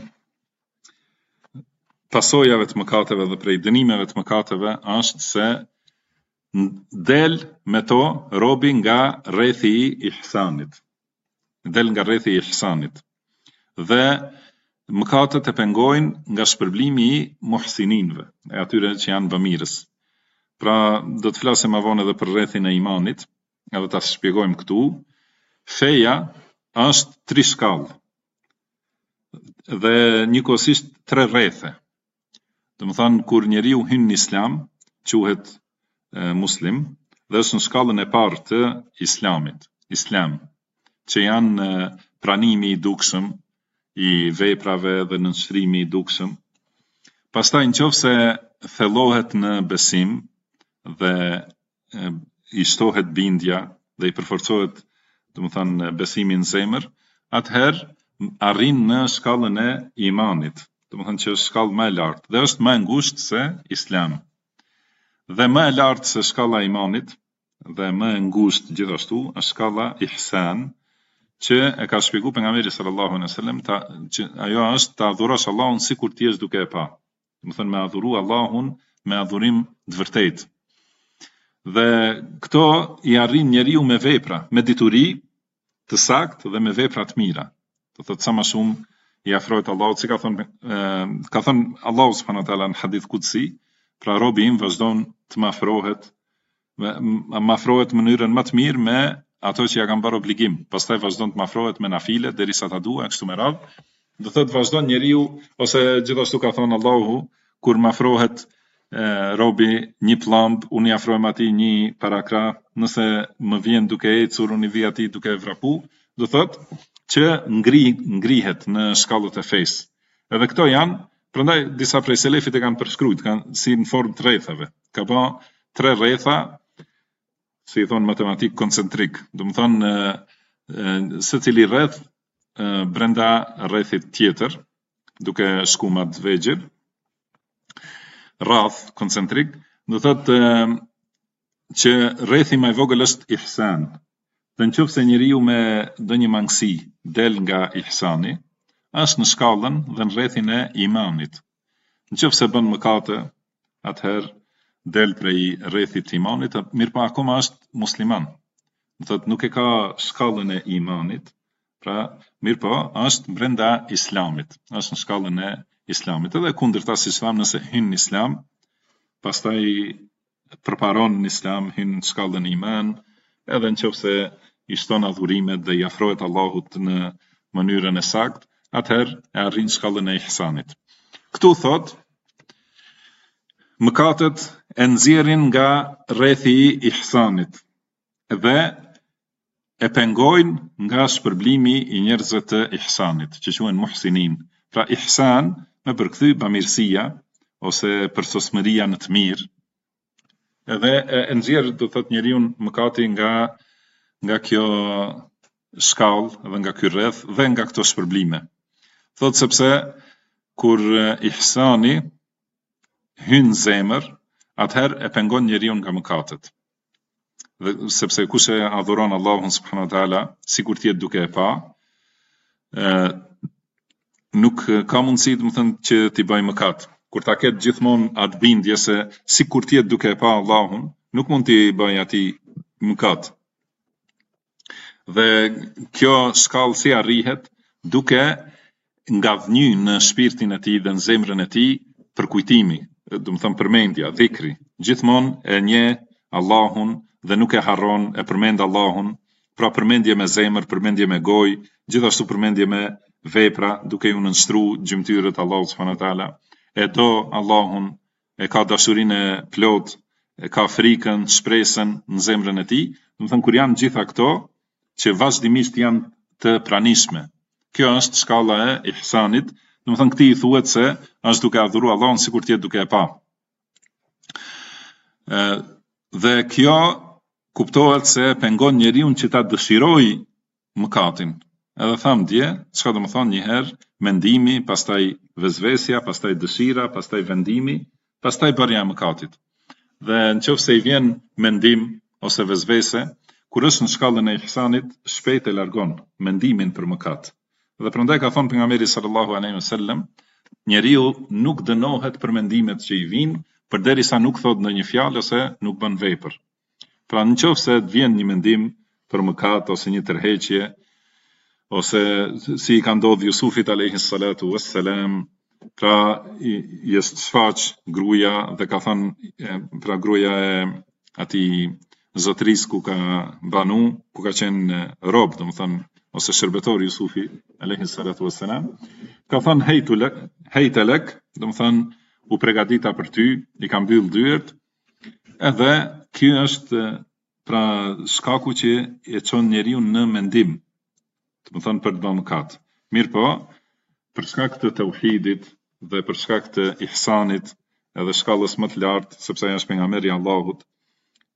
pasojave të mëkateve dhe prej dënimeve të mëkateve është se del me to robi nga rrethi i ihsanit. Del nga rrethi i ihsanit. Dhe mëkatet e pengojnë nga shpërblimi i muhsininëve, e atyre që janë bamirës. Pra do të flasim më vonë edhe për rrethin e imanit, edhe ta shpjegojmë këtu. Feja është 3 shkallë dhe njëkohësisht 3 rrethe. Domethënë kur njeriu hyn në Islam, quhet muslim, dhe është në shkallën e parë të Islamit, Islam, që janë pranimi i dukshëm i veprave dhe nënshtrimi i dukshëm. Pastaj nëse thellohet në besim dhe i shtohet bindja dhe i përforcohet, domethënë, besimi në zemër, atëherë arrin në shkallën e imanit, domethënë që është shkallë më e lartë dhe është më e ngushtë se Islami. Dhe më e lartë se shkalla e imanit dhe më e ngushtë gjithashtu është shkalla ihsan, që e ka shpjeguar pejgamberi sallallahu alaihi wasallam, që ajo është ta adhurosh Allahun sikur ti je duke e pa. Domethënë me adhuru Allahun me adhurim të vërtetë. Dhe këto i arrin njeriu me vepra, me dituri të saktë dhe me vepra të mira. Do thotë sa më shumë i afrohet Allahut, si ka thënë Allahu subhanahu wa taala në hadith kutsi, pra robi im vazhdon të më afrohet në mënyrën më të mirë me ato që ja kam bërë obligim, pastaj vazhdon të më afrohet me nafile derisa ta dua kështu me radhë. Do thotë vazhdon njeriu, ose gjithashtu ka thënë Allahu, kur më afrohet robi një pllumb, unë i afrohem atij një parakra, nëse më vjen duke ecur, unë i vi atij duke vrapu, do thotë që ngrihet në shkallët e fesë. Edhe këto janë, prandaj disa prej selefit e kanë përshkruajtur, kanë si në formë të rrethave. Ka bë 3 rretha, si i thonë matematik koncentrik, domethënë secili rreth brenda rrethit tjetër, duke shkumat vegjël, radh koncentrik, do thotë që rrethi më i vogël është ihsan. Dhe nëse njeriu me ndonjë mangësi del nga ihsani, është në shkallën dhe në rrethin e imanit. Nëse bën mëkate, atëherë del prej rrethit të imanit, mirë pa akoma është musliman. Do thotë nuk e ka shkallën e imanit, pra mirë po është brenda islamit, është në shkallën e islamit. Edhe kundërta si islam, nëse hyn në islam, pastaj përparon në islam, hyn në shkallën e iman, edhe nëse i shton adhurimet dhe i afrohet Allahut në mënyrën e saktë, atëherë e arrin shkallën e ihsanit. Këtu thot, mëkatet e nxjerrin nga rrethi i ihsanit dhe e pengojnë nga shpërblimi i njerëzve të ihsanit, që quhen muhsinin. Pra ihsan me përkthy bamirësia ose përsosmëria në të mirë, edhe e nxjerr, do thot, njeriu mëkati nga kjo shkallë dhe nga ky rreth dhe nga këto shpërblime. Thot sepse kur ihsani hyn në zemër, atëherë e pengon njeriu nga mëkatet. Dhe sepse kush e adhuron Allahun subhanahu wa taala sikur ti je duke e pa, nuk ka mundësi, domethënë, që ti bëj mëkat. Kur ta ketë gjithmonë atë bindje se sikur ti je duke e pa Allahun, nuk mund ti bëj atij mëkat. Dhe kjo shkallë si arrihet duke ngavny në shpirtin e tij dhe në zemrën e tij përkujtimi, domethënë përmendja, dhikri. Gjithmonë e njeh Allahun dhe nuk e harron, e përmend Allahun, pra përmendje me zemër, përmendje me gojë, gjithashtu përmendje me vepra, duke u nënshtruar gjymtyrët Allahut subhanahu wa taala. E do Allahun, e ka dashurinë e plot, e ka frikën, shpresën në zemrën e tij. Domethënë kur janë gjitha këto që vazhdimisht janë të pranishme. Kjo është shkalla e ihsanit, domethënë këtij i thuhet se është duke adhuruar Allahun sikur ti je duke e pa. Dhe kjo kuptohet se pengon njeriu që ta dëshirojë mëkatin. Edhe tham dje, çka do të thonë një herë mendimi, pastaj vezvesja, pastaj dëshira, pastaj vendimi, pastaj bërja e mëkatit. Dhe nëse i vjen mendim ose vezvese, kur është në shkallën e ihsanit, shpejt e largon mendimin për mëkat. Dhe prandaj ka thënë pejgamberi sallallahu alaihi wasallam, njeriu nuk dënohet për mendimet që i vijnë, përderisa nuk thot ndonjë fjalë ose nuk bën vepër. Pra nëse të vjen një mendim për mëkat ose një tërheqje, ose si i ka ndodhur Jusufit alayhi salatu wassalam, pra i është shfaq gruaja dhe ka thënë, pra gruaja e atij zotëris ku ka banu, ku ka qenë rob, domethënë, ose shërbetor Jusufi alayhi salatu wassalam, ka thënë hejte lek, domethënë u përgatita për ty, i ka mbyll dyert, edhe ky është pra shkaku që e çon njeriu në mendim, domethënë për të bërë mëkat. Mirë po, për shkak të tauhidit dhe për shkak të ihsanit edhe shkallës më të lartë, sepse ai është pejgamberi i Allahut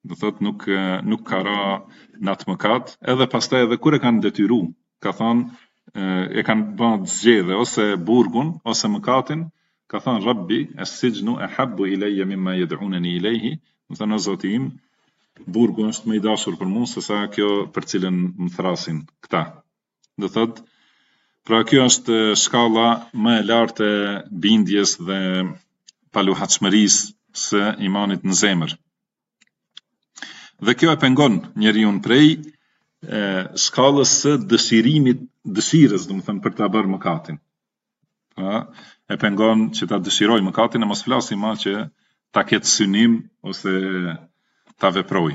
do thot nuk ka ra në atë mëkat, edhe pastaj edhe kur e kanë detyru, ka thonë e kanë bërë zgjedhje ose burgun ose mëkatin, ka thonë Rabbi as-sijnu ahabbu ilayya mimma yad'unani ilayhi, do thonë o Zoti im, burgu është më i dashur për mua se sa kjo për cilën më thrasin këta. Do thot, pra kjo është shkalla më e lartë e bindjes dhe paluhatshmërisë së imanit në zemër. Dhe kjo e pengon njeriu prej shkallës së dëshirës, do të thënë për ta bërë mëkatin. E pengon që ta dëshiroj mëkatin e mos flasim ma që ta ketë synim ose ta veproj.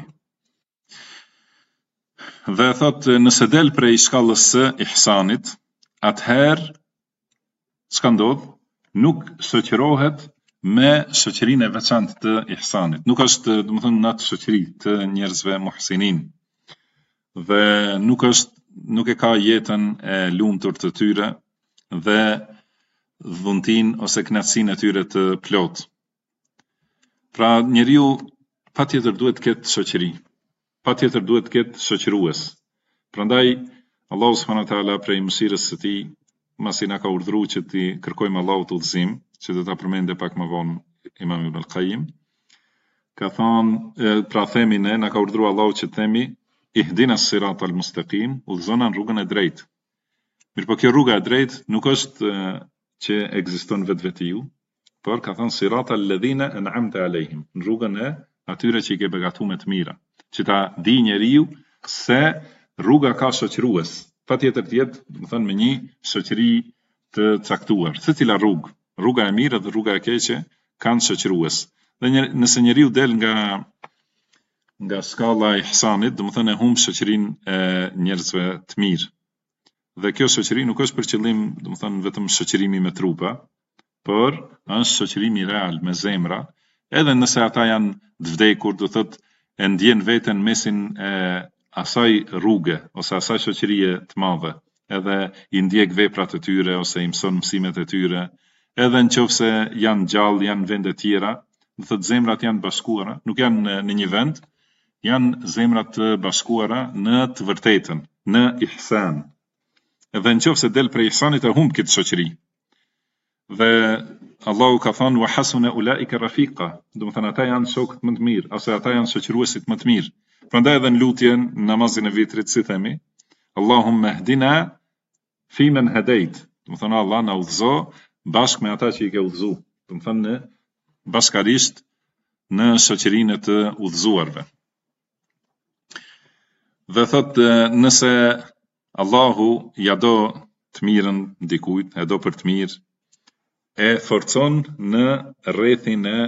Dhe thot nëse del prej shkallës së ihsanit, atëherë çka ndodh? Nuk shoqërohet me shoqërinë e veçantë të ihsanit. Nuk është, do të thënë, në atë shoqëri të njerëzve muhsinin. Dhe nuk e ka jetën e lumtur të tyre dhe dhuntin ose kënaqësinë e tyre të plot. Pra njeriu patjetër duhet të ketë shoqëri. Patjetër duhet të ketë shoqërues. Prandaj Allahu subhanahu wa taala prej mëshirës së tij, masi na ka urdhëruar që ti kërkojmë Allahut udhëzim, që do ta përmendë pak më vonë Imam Ibn al-Qayyim, ka thonë, pra themi ne, na ka urdhëruar Allahu që themi ihdina as-siratal mustaqim, udhëzona në rrugën e drejtë. Mirë, po kjo rruga e drejtë nuk është që ekziston vetvetiu, por ka thonë siratal ladhina an'amta alehim, në rrugën e atyre që i ke begatuar me të mira, që ta di njeriu se rruga ka shoqërues, patjetër të jetë, do të thënë, me një shoqëri të caktuar. Se cila rrugë, rruga e mirë dhe rruga e keqe kanë shoqërues. Dhe nëse njeriu del nga skalla e ihsanit, do të thënë e humb shoqërinë e njerëzve të mirë. Dhe kjo shoqëri nuk është për qëllim, do të thënë, vetëm shoqërimi me trupa, por është shoqërimi real me zemra, edhe nëse ata janë të vdekur, do thotë e ndjen veten mesin e asaj rruge ose asaj shoqërie të madhe, edhe i ndjek veprat e tyre ose i mëson mësimet e tyre, edhe nëse janë gjallë, janë vende tjera, do thotë zemrat janë bashkuara, nuk janë në një vend, janë zemrat të bashkuara në të vërtetën, në ihsan. Edhe nëse del prej ihsanit e humb këtë shoqëri. Dhe Allahu ka thënë wa hasuna ulaika rafiqa, do të thënë ata janë shokët më të mirë, ose ata janë shoqëruesit më të mirë. Prandaj edhe në lutjen në namazin e vitrit si themi, Allahumma hdina fi man hadait, do të thënë Allah na udhëzo bashkë me ata që i ke udhëzu, do të thënë bashkarisht në shoqërinë e të udhëzuarve. Dhe thotë nëse Allahu ja do të mirën dikujt, e do për të mirë, e forcon në rrethin e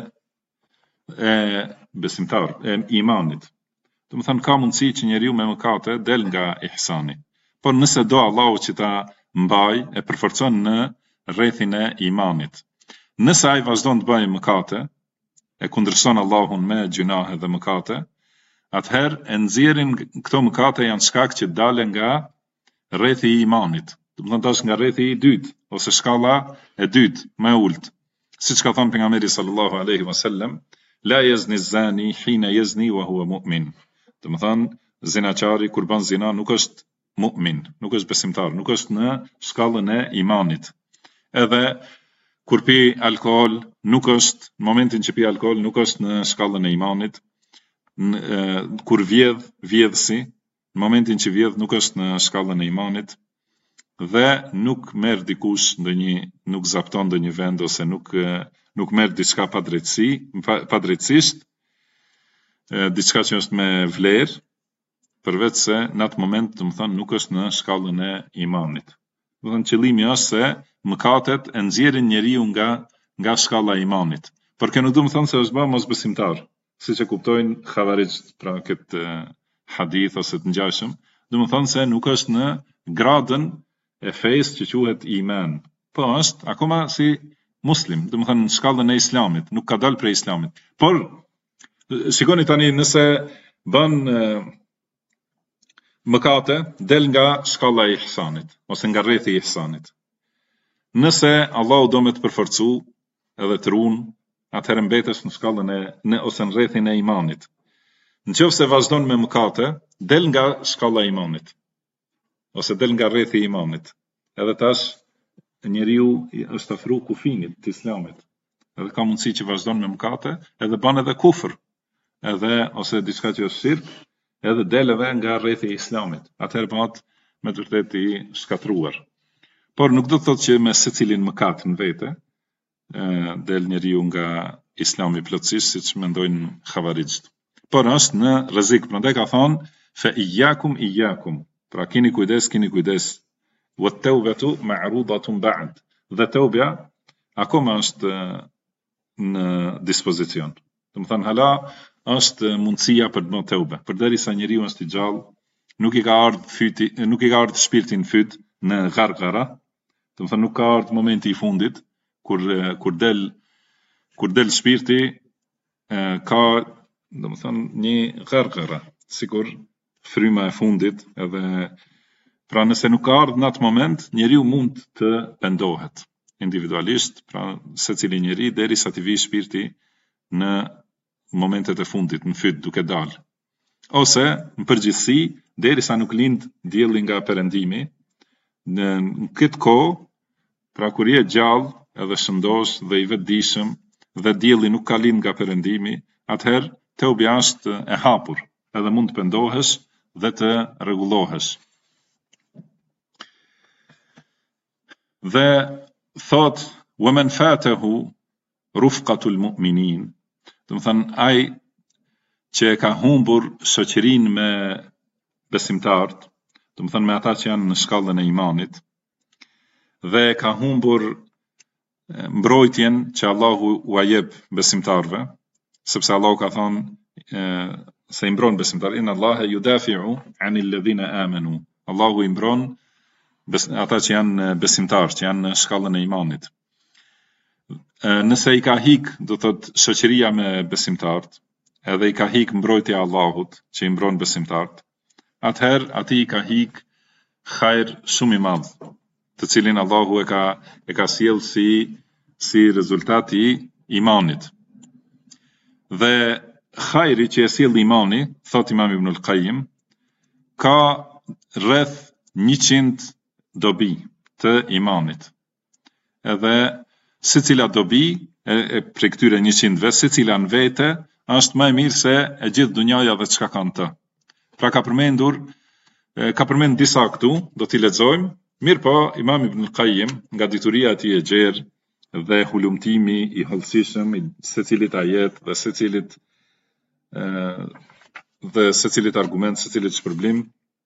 besimtar, e imanit. Do të thënë ka mundësi që njeriu me mëkate del nga ihsani. Por nëse do Allahu që ta mbaj, e përforcon në rrethin e imanit. Nëse ai vazhdon të bëjë mëkate, e kundërshton Allahun me gjunahe dhe mëkate, atëherë e nxjerrin këto mëkate janë shkak që dalen nga rrethi i imanit. Do të thënë tash nga rrethi i dytë ose shkalla e dytë më e ulët. Siç ka thënë pejgamberi sallallahu alaihi wasallam, la yazni zani hina yazni wa huwa mu'min. Do të thënë zinaçari kur bën zina nuk është mu'min, nuk është besimtar, nuk është në shkallën e imanit. Edhe kur pi alkool nuk është, në momentin që pi alkool nuk është në shkallën e imanit. Kur vjedhsi, në momentin që vjedh nuk është në shkallën e imanit. Dhe nuk merr dikush nuk zapton ndonjë vend ose nuk merr diçka padrejtësisht, diçka që është me vlerë, përveç se në atë moment, do të thënë, nuk është në shkallën e imanit. Do të thënë qëllimi është se mëkatet e nxjerrin njeriu nga shkalla e imanit. Por kjo nuk do të thënë se është bërë mosbesimtar, siç e kuptojnë xhavarixht, pra këtë hadith ose të ngjashëm, do të thënë se nuk është në gradën e fesë që quhet iman, po është akoma si muslim, do të thënë në shkallën e islamit, nuk ka dalë prej islamit. Por shikoni tani nëse bën mëkate, del nga shkalla e ihsanit ose nga rrethi i ihsanit. Nëse Allahu do me të përforcu edhe të ruan, atëherë mbetesh në shkallën ose në rrethin e imanit. Nëse vazhdon me mëkate, del nga shkalla e imanit, ose del nga rrethi i imanit. Edhe tash njeriu është afru kufinit të islamit. Edhe ka mundësi që vazhdon me mëkate, edhe bën edhe kufër, edhe ose diçka që është shirk, edhe del edhe nga rrethi i islamit. Atëherë bëhet me të vërtetë i shkatruar. Por nuk do të thotë që me secilin mëkat në vete del njeriu nga islami plotësisht, siç mendojnë xhavarixht. Por është në rrezik, prandaj ka thonë fa iyyakum, pra keni kujdes, wa at-taubatu ma'rudatun ba'd. Dhe tauba akoma është në dispozicion. Do të thonë hala është mundësia për të bërë tauba, përderisa njeriu është i gjallë, nuk i ka ardhur shpirti në fyt në gargara, do të thonë nuk ka ardhur momenti i fundit kur del shpirti, ka do të thonë një gargara, sikur fryma e fundit, edhe pra nëse nuk ka ardhur në atë moment, njeriu mund të pendohet individualisht, pra secili njeri derisa të vijë shpirti në momentet e fundit, në fyt duke dalë. Ose në përgjithësi, derisa nuk lind dielli nga perëndimi, në këtë kohë, pra kur je gjallë, edhe shëndosh dhe i vetëdijshëm, dhe dielli nuk ka lind nga perëndimi, atëherë tauba është e hapur, edhe mund të pendohesh dhe të rregullohesh. Dhe thot wa man fatahu rufqatul mu'minin, do të thënë ai që ka humbur shoqërinë me besimtarët, do të thënë me ata që janë në shkallën e imanit, dhe ka humbur mbrojtjen që Allahu ua jep besimtarëve, sepse Allahu ka thonë se i mbron besimtarët, inna Allaha yudafi'u 'anil ladhina amanu. Allahu i mbron ata që janë besimtarë, që janë në shkallën e imanit. Nëse i ka hik, do thot shoqëria me besimtarët, edhe i ka hik mbrojtja e Allahut që i mbron besimtarët, atëherë atij i ka hik hajër shumë i madh, të cilin Allahu e ka sjell si rezultat i imanit. Dhe hajri që e sjell imani, thot Imam Ibn al-Qayyim, ka rreth 100 dobi të imanit. Edhe secila dobi prej këtyre 100-ve, secila në vete është më e mirë se e gjithë dunjaja dhe çka kanë të. Pra ka përmend disa këtu, do t'i lexojmë. Mirë po, Imam Ibn al-Qayyim, nga dituria e tij e gjerë dhe hulumtimi i hollësishëm i secilit ajet dhe secilit argument, secilit shpërblim,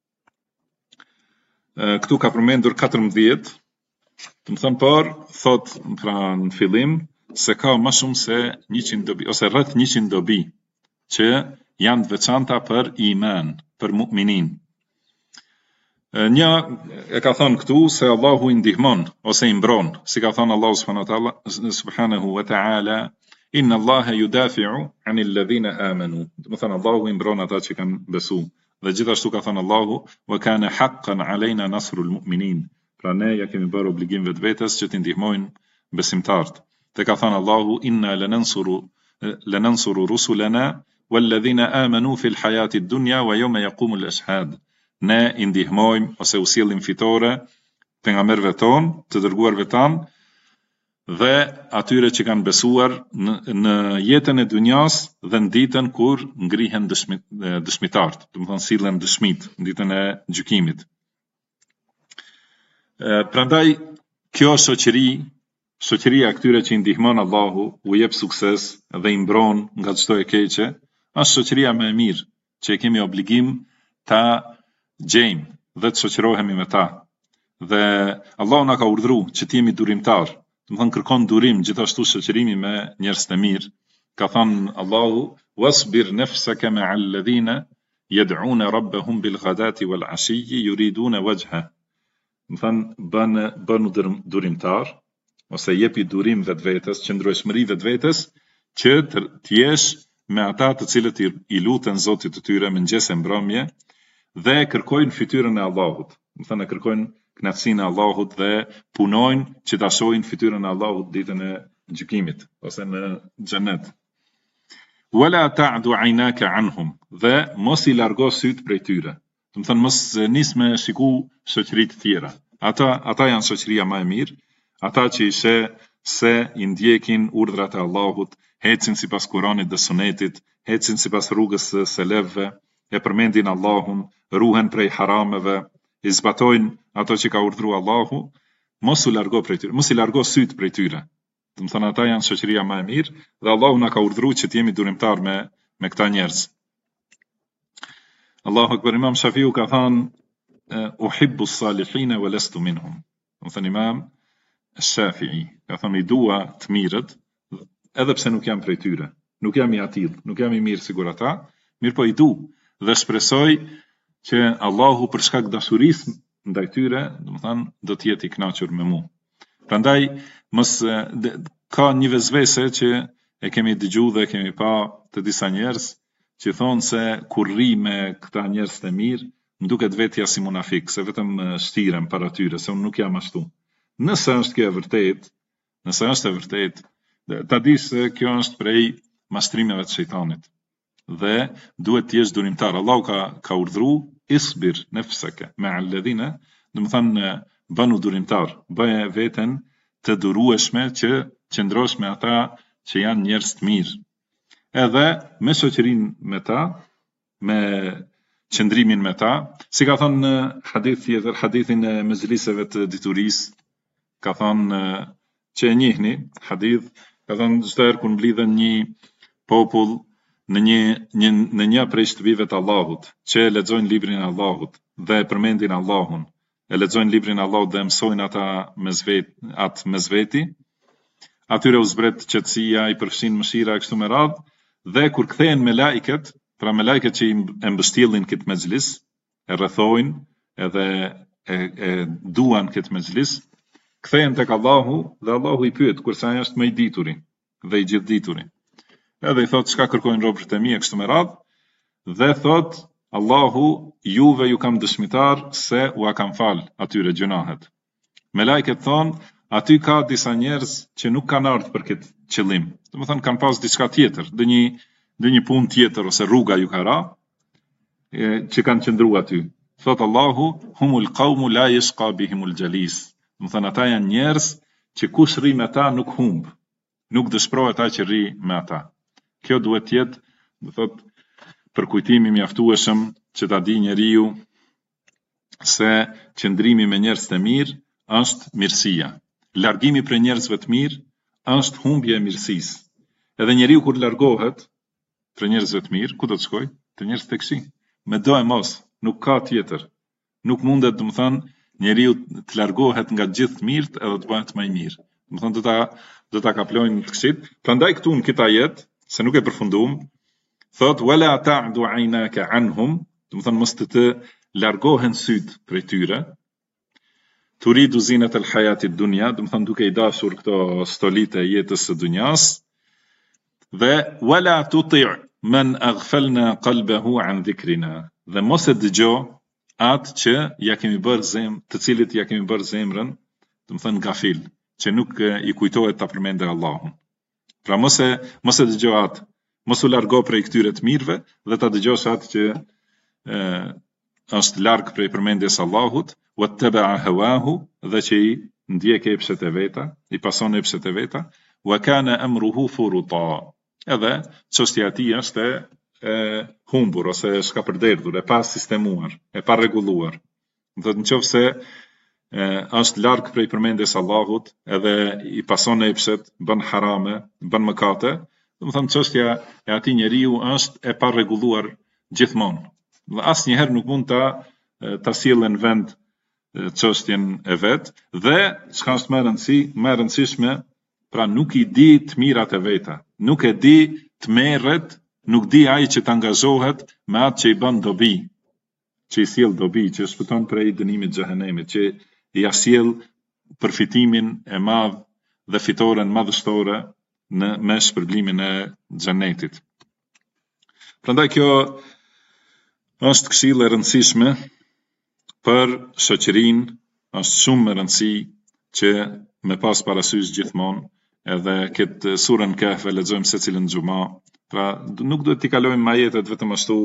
këtu ka përmendur 14, të më thënë por, thot pra në fillim, se ka më shumë se 100 dobi, ose rreth 100 dobi, që janë të veçanta për iman, për mu'minin. Një e ka thënë këtu se Allahu i ndihmon ose i mbron, si ka thënë Allahu subhanahu wa ta'ala, inna Allaha yudafi'u 'anil ladhina amanu. Do të thënë Allahu i mbron ata që kanë besu. Dhe gjithashtu ka thënë Allahu wa kana haqqan 'alaina nasrul mu'minin. Pra ne ja kemi bërë obligim vetvetes që të ndihmojnë besimtarët. Dhe ka thënë Allahu inna lanansuru rusulana walladhina amanu fil hayati ad-dunya wa yawma yaqumul ashhad. Ne i ndihmojmë ose u sjellim fitore pejgamberëve tonë, të dërguarve tanë, dhe atyre që kanë besuar në jetën e dunjas dhe në ditën kur ngrihen dëshmitarët, do të thonë sillen dëshmit, në ditën e gjykimit. Prandaj kjo shoqëria këtyre që i ndihmon Allahu, u jep sukses dhe i mbron nga çdo e keqe, është shoqëria më e mirë që e kemi obligim ta gjejmë dhe të shoqërohemi me ta. Dhe Allahu na ka urdhëruar që të jemi durimtar, do të thonë kërkon durim gjithashtu shoqërimi me njerëz të mirë. Ka thënë Allahu wasbir nafsaka ma'a alladhina yad'una rabbahum bil ghadati wal 'ashiyyi yuriduna wajha. Do thënë bënu durimtar ose jepi durim vetvetes, qëndrueshmëri vetvetes, që të jesh me ata të cilët i luten Zotit të tyre mëngjes e mbrëmje, dhe kërkojnë fytyrën e Allahut. Do thënë kërkojnë kënaqësinë e Allahut dhe punojnë që ta shohin fytyrën e Allahut ditën e gjykimit ose në xhenet. Wala ta'du aynaka anhum, dhe mos I largo syt prej tyre. Do të thënë mos nis me shiku shoqëri të tjera. Ata janë shoqëria më e mirë, ata që I sheh se I ndjekin urdhrat e Allahut, ecin sipas Kuranit dhe Sunetit, ecin sipas rrugës së selefëve, e përmendin Allahun, ruhen prej harameve, I zbatojnë ato që ka urdhëruar Allahu, mos u largo prej tyre, mos I largo syt prej tyre. Do të thënë ata janë shoqëria më e mirë dhe Allahu na ka urdhëruar që të jemi durimtar me këta njerëz. Allahu Akbar. Imam Shafiu ka thënë uhibbu s-salihin wa lastu minhum. Do të thënë Imam Shafi'i ka thënë I dua të mirët edhe pse nuk jam prej tyre. Nuk jam I atill, nuk jam I mirë sigur ata, mirë po I du dhe shpresoj që Allahu për shkak dashurisë ndaj tyre, do të thënë do të jetë I kënaqur me mua. Prandaj ka një vezvese që e kemi dëgjuar dhe kemi pa të disa njerëz që thonë se kur rri me këta njerëz të mirë, më duket vetja si munafik, se vetëm shtirem para tyre, se unë nuk jam ashtu. Nëse është kjo e vërtet, ta di se kjo është prej mastrimeve të shejtanit. Dhe duhet të jesh durimtar. Allahu ka urdhëruar isbir nafsaka ma'a alladhina, do të thënë bënu durimtar, bëje veten të durueshme që qëndrosh me ata që janë njerëz të mirë. Edhe me shoqërinë me ta, me qëndrimin me ta, si ka thënë në hadith tjetër, hadithin e mezhliseve të diturisë, ka thënë që e njihni, hadith, ka thënë çdo herë kur mblidhen një popull në një prej shtëpive të Allahut, që lexojnë librin e Allahut dhe përmendin Allahun, e lexojnë librin e Allahut dhe mësojnë atë mes veti, atyre u zbret qetësia, I përfshin mëshira kështu me radhë, dhe kur kthehen me laiket, pra me laiket që e mbështjellin këtë mezhlis, e rrethojnë edhe e duan këtë mezhlis, kthehen tek Allahu dhe Allahu I pyet kurse ai është më I dituri dhe I gjithdituri. Edhe I thot çka kërkojnë robërit e mi kështu me radhë, dhe thot Allahu juve ju kam dëshmitar se u a kam fal atyre gjunahet. Me laiket thonë aty ka disa njerëz që nuk kanë ardhur për këtë qëllim. Do të thonë kanë pas diçka tjetër, dhe një punë tjetër ose rruga ju ka ra, që kanë qëndruar aty. Thot Allahu, humul qawmu la yashqa bihimul jalis. Do të thonë ata janë njerëz që kush rri me ta nuk humb, nuk dëshpërohet ata që rri me ata. Kjo duhet të jetë, do thot, për kujtimi mjaftueshëm që ta di njeriu se qëndrimi me njerëz të mirë është mirësia. Largimi prej njerëzve të mirë është humbje e mirësisë. Edhe njeriu kur largohet prej njerëzve të mirë, ku do të shkojë? Te njerëz të këqij. Me do e mos, nuk ka tjetër. Nuk mundet, do të thënë, njeriu të largohet nga gjithë të mirët edhe të bëhet më I mirë. Do të thënë do ta kaplojnë të këqijt. Prandaj këtu në këtë ajet, se nuk e përfunduam, thot wala ta'du aynaka anhum, do të thënë mos të largohen syt prej tyre. Turidu zinat al-hayati ad-dunya, do të thënë duke I dashur këto stolite e jetës së dunjas, dhe wala tuti' man aghfalna qalbahu an dhikrina, dhe mos e dëgjo atë që ja kemi bërë të cilit ja kemi bërë zemrën, do të thënë gafil, që nuk I kujtohet ta përmendë Allahun. Pra mos e dëgjo atë, mos u largo prej këtyre të mirëve dhe ta dëgjosh atë që është larg prej përmendjes Allahut, wattaba'a hawahu, dhe që I ndjek epshet e veta, I pason epshet e veta, wa kana amruhu furuta. Edhe çështja e tij është e humbur ose është ka përderdhur, e pa sistemuar, e pa rregulluar. Do të nëse është larg prej përmendjes Allahut, edhe I pason epshet, bën harame, bën mëkate, do të thonë çështja e atij njeriu është e pa rregulluar gjithmonë. Dhe asnjëherë nuk mund ta sjellë në vend çështjen e vet, dhe çka është më e rëndësishme, pra nuk I di të mirat e veta, nuk e di të merret, nuk di ai që të angazhohet me atë që I bën dobi, që I sjell dobi, që shpëton prej dënimit xhehenemit, që I sjell përfitimin e madh dhe fitoren madhështore me shpërblimin e xhenetit. Prandaj kjo është këshill e rëndësishme për shoqërinë, është shumë e rëndësishme që me pas parasysh gjithmonë, edhe këtë surën Kahf e lexojmë secilën xuma, Pra nuk duhet t'i kalojmë ajetet vetëm ashtu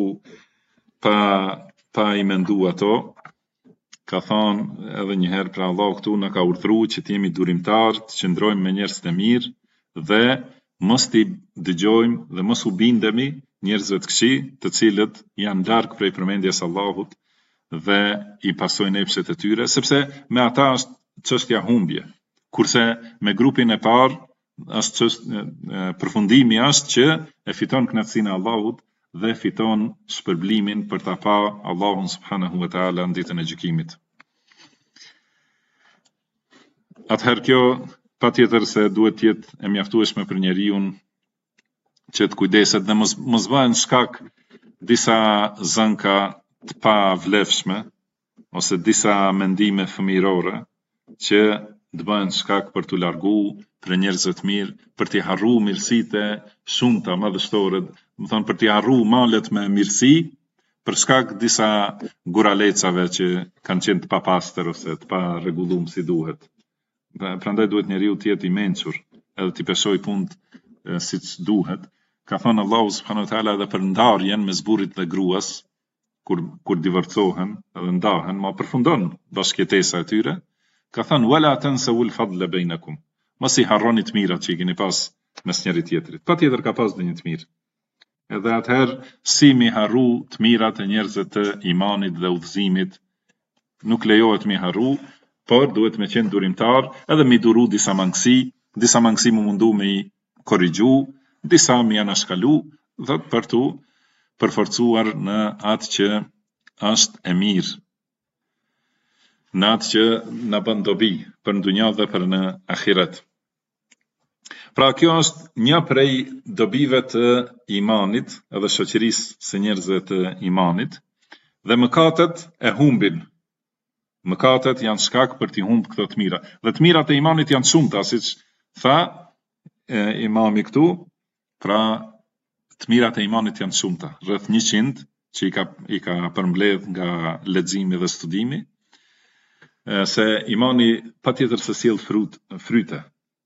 pa i mendu ato. Ka thonë edhe një herë, pra Allah këtu na ka urdhëruar që të jemi durimtar, të qëndrojmë me njerëz të mirë dhe mos t'i dëgjojmë dhe mos u bindemi njerëzve të këqij, të cilët janë larg prej përmendjes Allahut dhe i pasojnë epshet e tyre, sepse me ata është çështja humbje. Kurse me grupin e parë është përfundimi është që e fiton kënaqësinë e Allahut dhe fiton shpërblimin për ta pa Allahun subhanahu wa taala në ditën e gjykimit. Atëherë kjo patjetër se duhet të jetë e mjaftueshme për njeriu që të kujdeset dhe mos bëhen shkak disa zënka të pavlefshme ose disa mendime fëmijërore që të bëhen shkak për t'u largu për njerëzve të mirë, për t'i harru mirësitë shumta madhështore, më thonë për t'i harru malet me mirësi, për shkak disa guralecave që kanë qenë të papastër ose të pa rregulluar si duhet. Prandaj duhet njeriu të jetë i mençur, edhe t'i peshojë punët siç duhet. Ka thënë Allahu subhanahu wa taala edhe për ndarjen mes burrit dhe gruas, kur divorcohen edhe ndahen, ma përfundon bashkëjetesa e tyre. Ka thënë wala tansawul fadla bainakum. Mos i harroni të mirat që i keni pas mes njëri tjetrit. Patjetër ka pas ndonjë të mirë. Edhe atëherë si mi harru të mirat e njerëzve të imanit dhe udhëzimit, nuk lejohet mi harru, por duhet me qenë durimtar, edhe mi duru disa mangësi mu mundu me i korrigju, disa mi anashkalu, dhe për tu përforcuar në atë që është e mirë, në atë që në bën dobi për në dunja dhe për në ahiret. Pra kjo është një prej dobive të imanit edhe shoqërisë së njerëzve të imanit, dhe mëkatet e humbin. Mëkatet janë shkak për t'i humb këto të mira. Dhe të mirat e imanit janë shumëta, siç tha imami këtu, pra të mirat e imanit janë shumëta, rreth 100 që i ka përmbledh nga leximi dhe studimi, se imani patjetër se sjell fryte.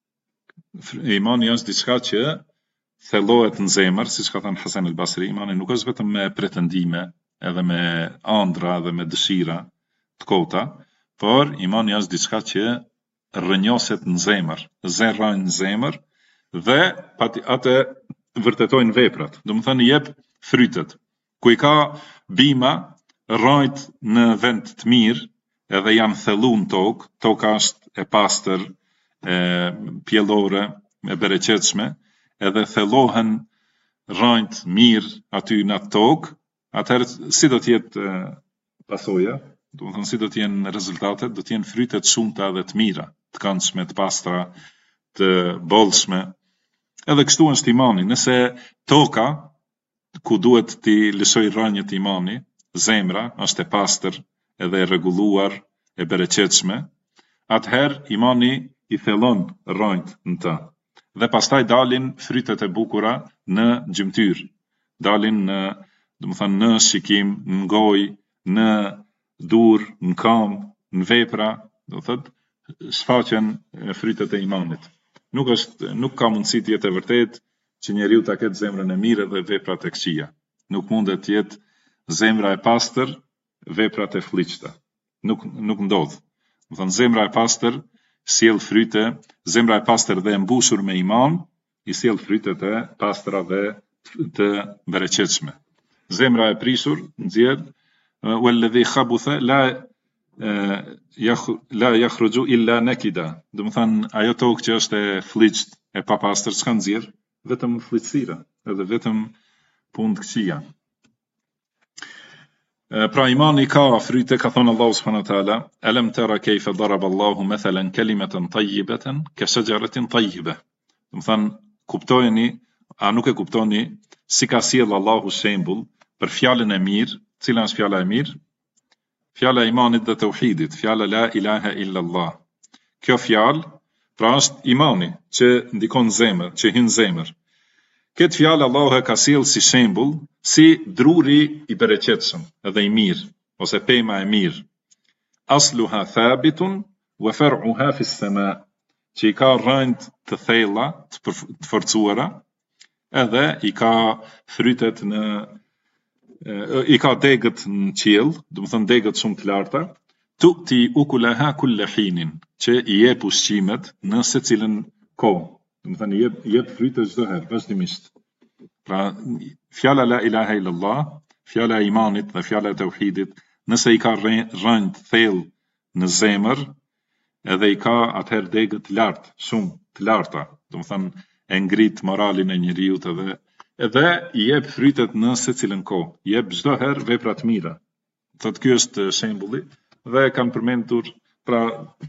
Imani është diçka që thellohet në zemër, siç ka thënë Hasan al-Basri, imani nuk është vetëm me pretendime, edhe me ëndra dhe me dëshira të kota, por imani është diçka që rrënjoset në zemër, zerrojnë në zemër dhe atë vërtetojnë veprat. Do të thënë jep frytet. Ku i ka bima, rrojt në vend të mirë, edhe janë thellu në tokë, toka është e pastër, pjellore, e bereqetshme, edhe thellohen rrojt mirë aty në tokë, atëherë si do t'jetë pasoja, do të thënë si do t'jenë rezultatet, do t'jenë frytet shumëta dhe të mira, të këndshme, të pastra, të bollshme. Edhe kështu është imani, nëse toka, ku duhet t'i lëshoj rrënjët imani, zemra është e pastër, edhe e rregulluar, e bereqetshme, atëherë imani i thellon rrënjët në të. Dhe pastaj dalin frytet e bukura në gjymtyr, dalin në shikim, në gojë, në dur, në kam, në vepra, do thotë shfaqen frytet e imanit. Nuk ka mundësi të jetë e vërtet që njeriu ta ketë zemrën e mirë dhe veprat e këqija. Nuk mundet të jetë zemra e pastër, veprat e fliqta. Nuk ndodh. Do thonë zemra e pastër sjell fryte, zemra e pastër dhe e mbushur me iman, i sjell frytet e pastra dhe të bereqetshme. Zemra e prishur nxjerr walladhi khabutha la yakhruju illa nakida. Do të thënë ajo tokë që është e fliqt, e papastër, çka nxjerr? Vetëm fliqësira, edhe vetëm punë të këqija. Pra imani ka fryte, ka thonë Allahu subhanahu wa taala, alam tara kayfa daraba Allahu mathalan kalimatan tayyibatan ka shajaratin tayyibah. Do të thënë kuptojeni, a nuk e kuptoni si ka sjell Allahu shembull për fjalën e mirë, cila është fjala e mirë? Fjala e imanit dhe tauhidit, fjala la ilaha illa Allah. Kjo fjalë pra është imani që ndikon zemër, që hyn zemër. Këtë fjalë Allahu e ka sjell si shembull, si druri i bereqetshëm, edhe i mirë, ose pema e mirë. Asluha thabitun wa far'uha fi as-sama, që i ka rrënjë të thella, të forcuara, edhe i ka frytet i ka degët në qiell, do të thënë degët shumë të larta, tu'ti ukulaha kulla hinin, që i jep ushqimet në secilën kohë, do të thënë i jep frytet çdo herë, vazhdimisht. Pra, fjala la ilaha illallah, fjala e imanit dhe fjala e tauhidit, nëse i ka rënë thellë në zemër, edhe i ka atëherë degët lartë, shumë të larta, do të thënë e ngrit moralin e njeriut edhe i jep frytet në secilën kohë, i jep çdo herë vepra të mira. Thotë ky është shembulli dhe kanë përmendur pra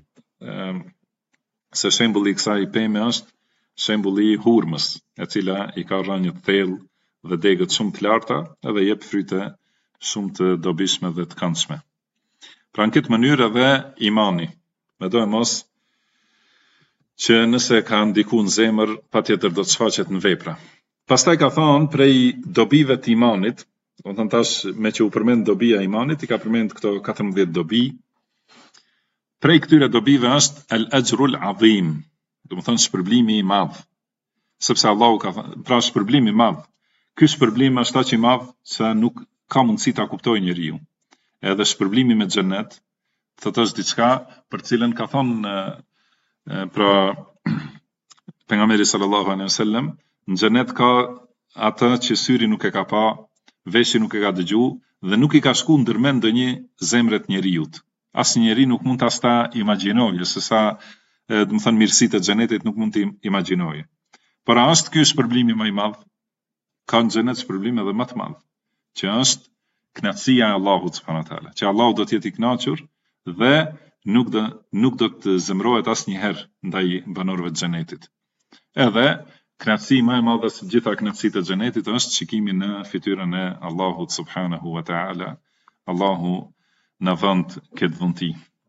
se shembulli i kësaj peme është shembulli i hurmës, e cila i ka rënë një thellë dhe degët shumë të larta edhe jep fryte shumë të dobishme dhe të këndshme. Pra në këtë mënyrë edhe imani, mos që nëse ka ndiku në zemër, patjetër do të shfaqet në vepra. Pastaj ka thonë prej dobive të imanit, do të thënë tash me që u përmend dobia e imanit, i ka përmend këto 14 dobi. Prej këtyre dobive është al-ajrul azim, do të thënë shpërblimi i madh. Sepse Allahu ka thënë, pra shpërblimi i madh. Ky shpërblim është aq i madh se nuk ka mundësi ta kuptojë njeriu. Edhe shpërblimi me xhenet, thotë është diçka për cilën ka thonë pra pejgamberi sallallahu alaihi wasallam, në xhenet ka atë që syri nuk e ka pa, veshi nuk e ka dëgju dhe nuk i ka shku ndërmend ndonjë zemret njeriut. Asnjë njeri nuk mund ta imagjinojë se sa, do të thënë mirësitë e xhenetit nuk mund të imagjinojë. Por është ky shpërblimi më i madh, ka në xhenet shpërblim edhe më të madh, që është kënaqësia e Allahut subhanahu wa taala, që Allahu do të jetë i kënaqur dhe nuk do të zemrohet asnjëherë ndaj banorëve të xhenetit. Edhe kënaqësi më e madhe se gjitha kënaqësitë e xhenetit është shikimi në fytyrën e Allahut subhanahu wa taala. Allahu na vënd këtë vullneti.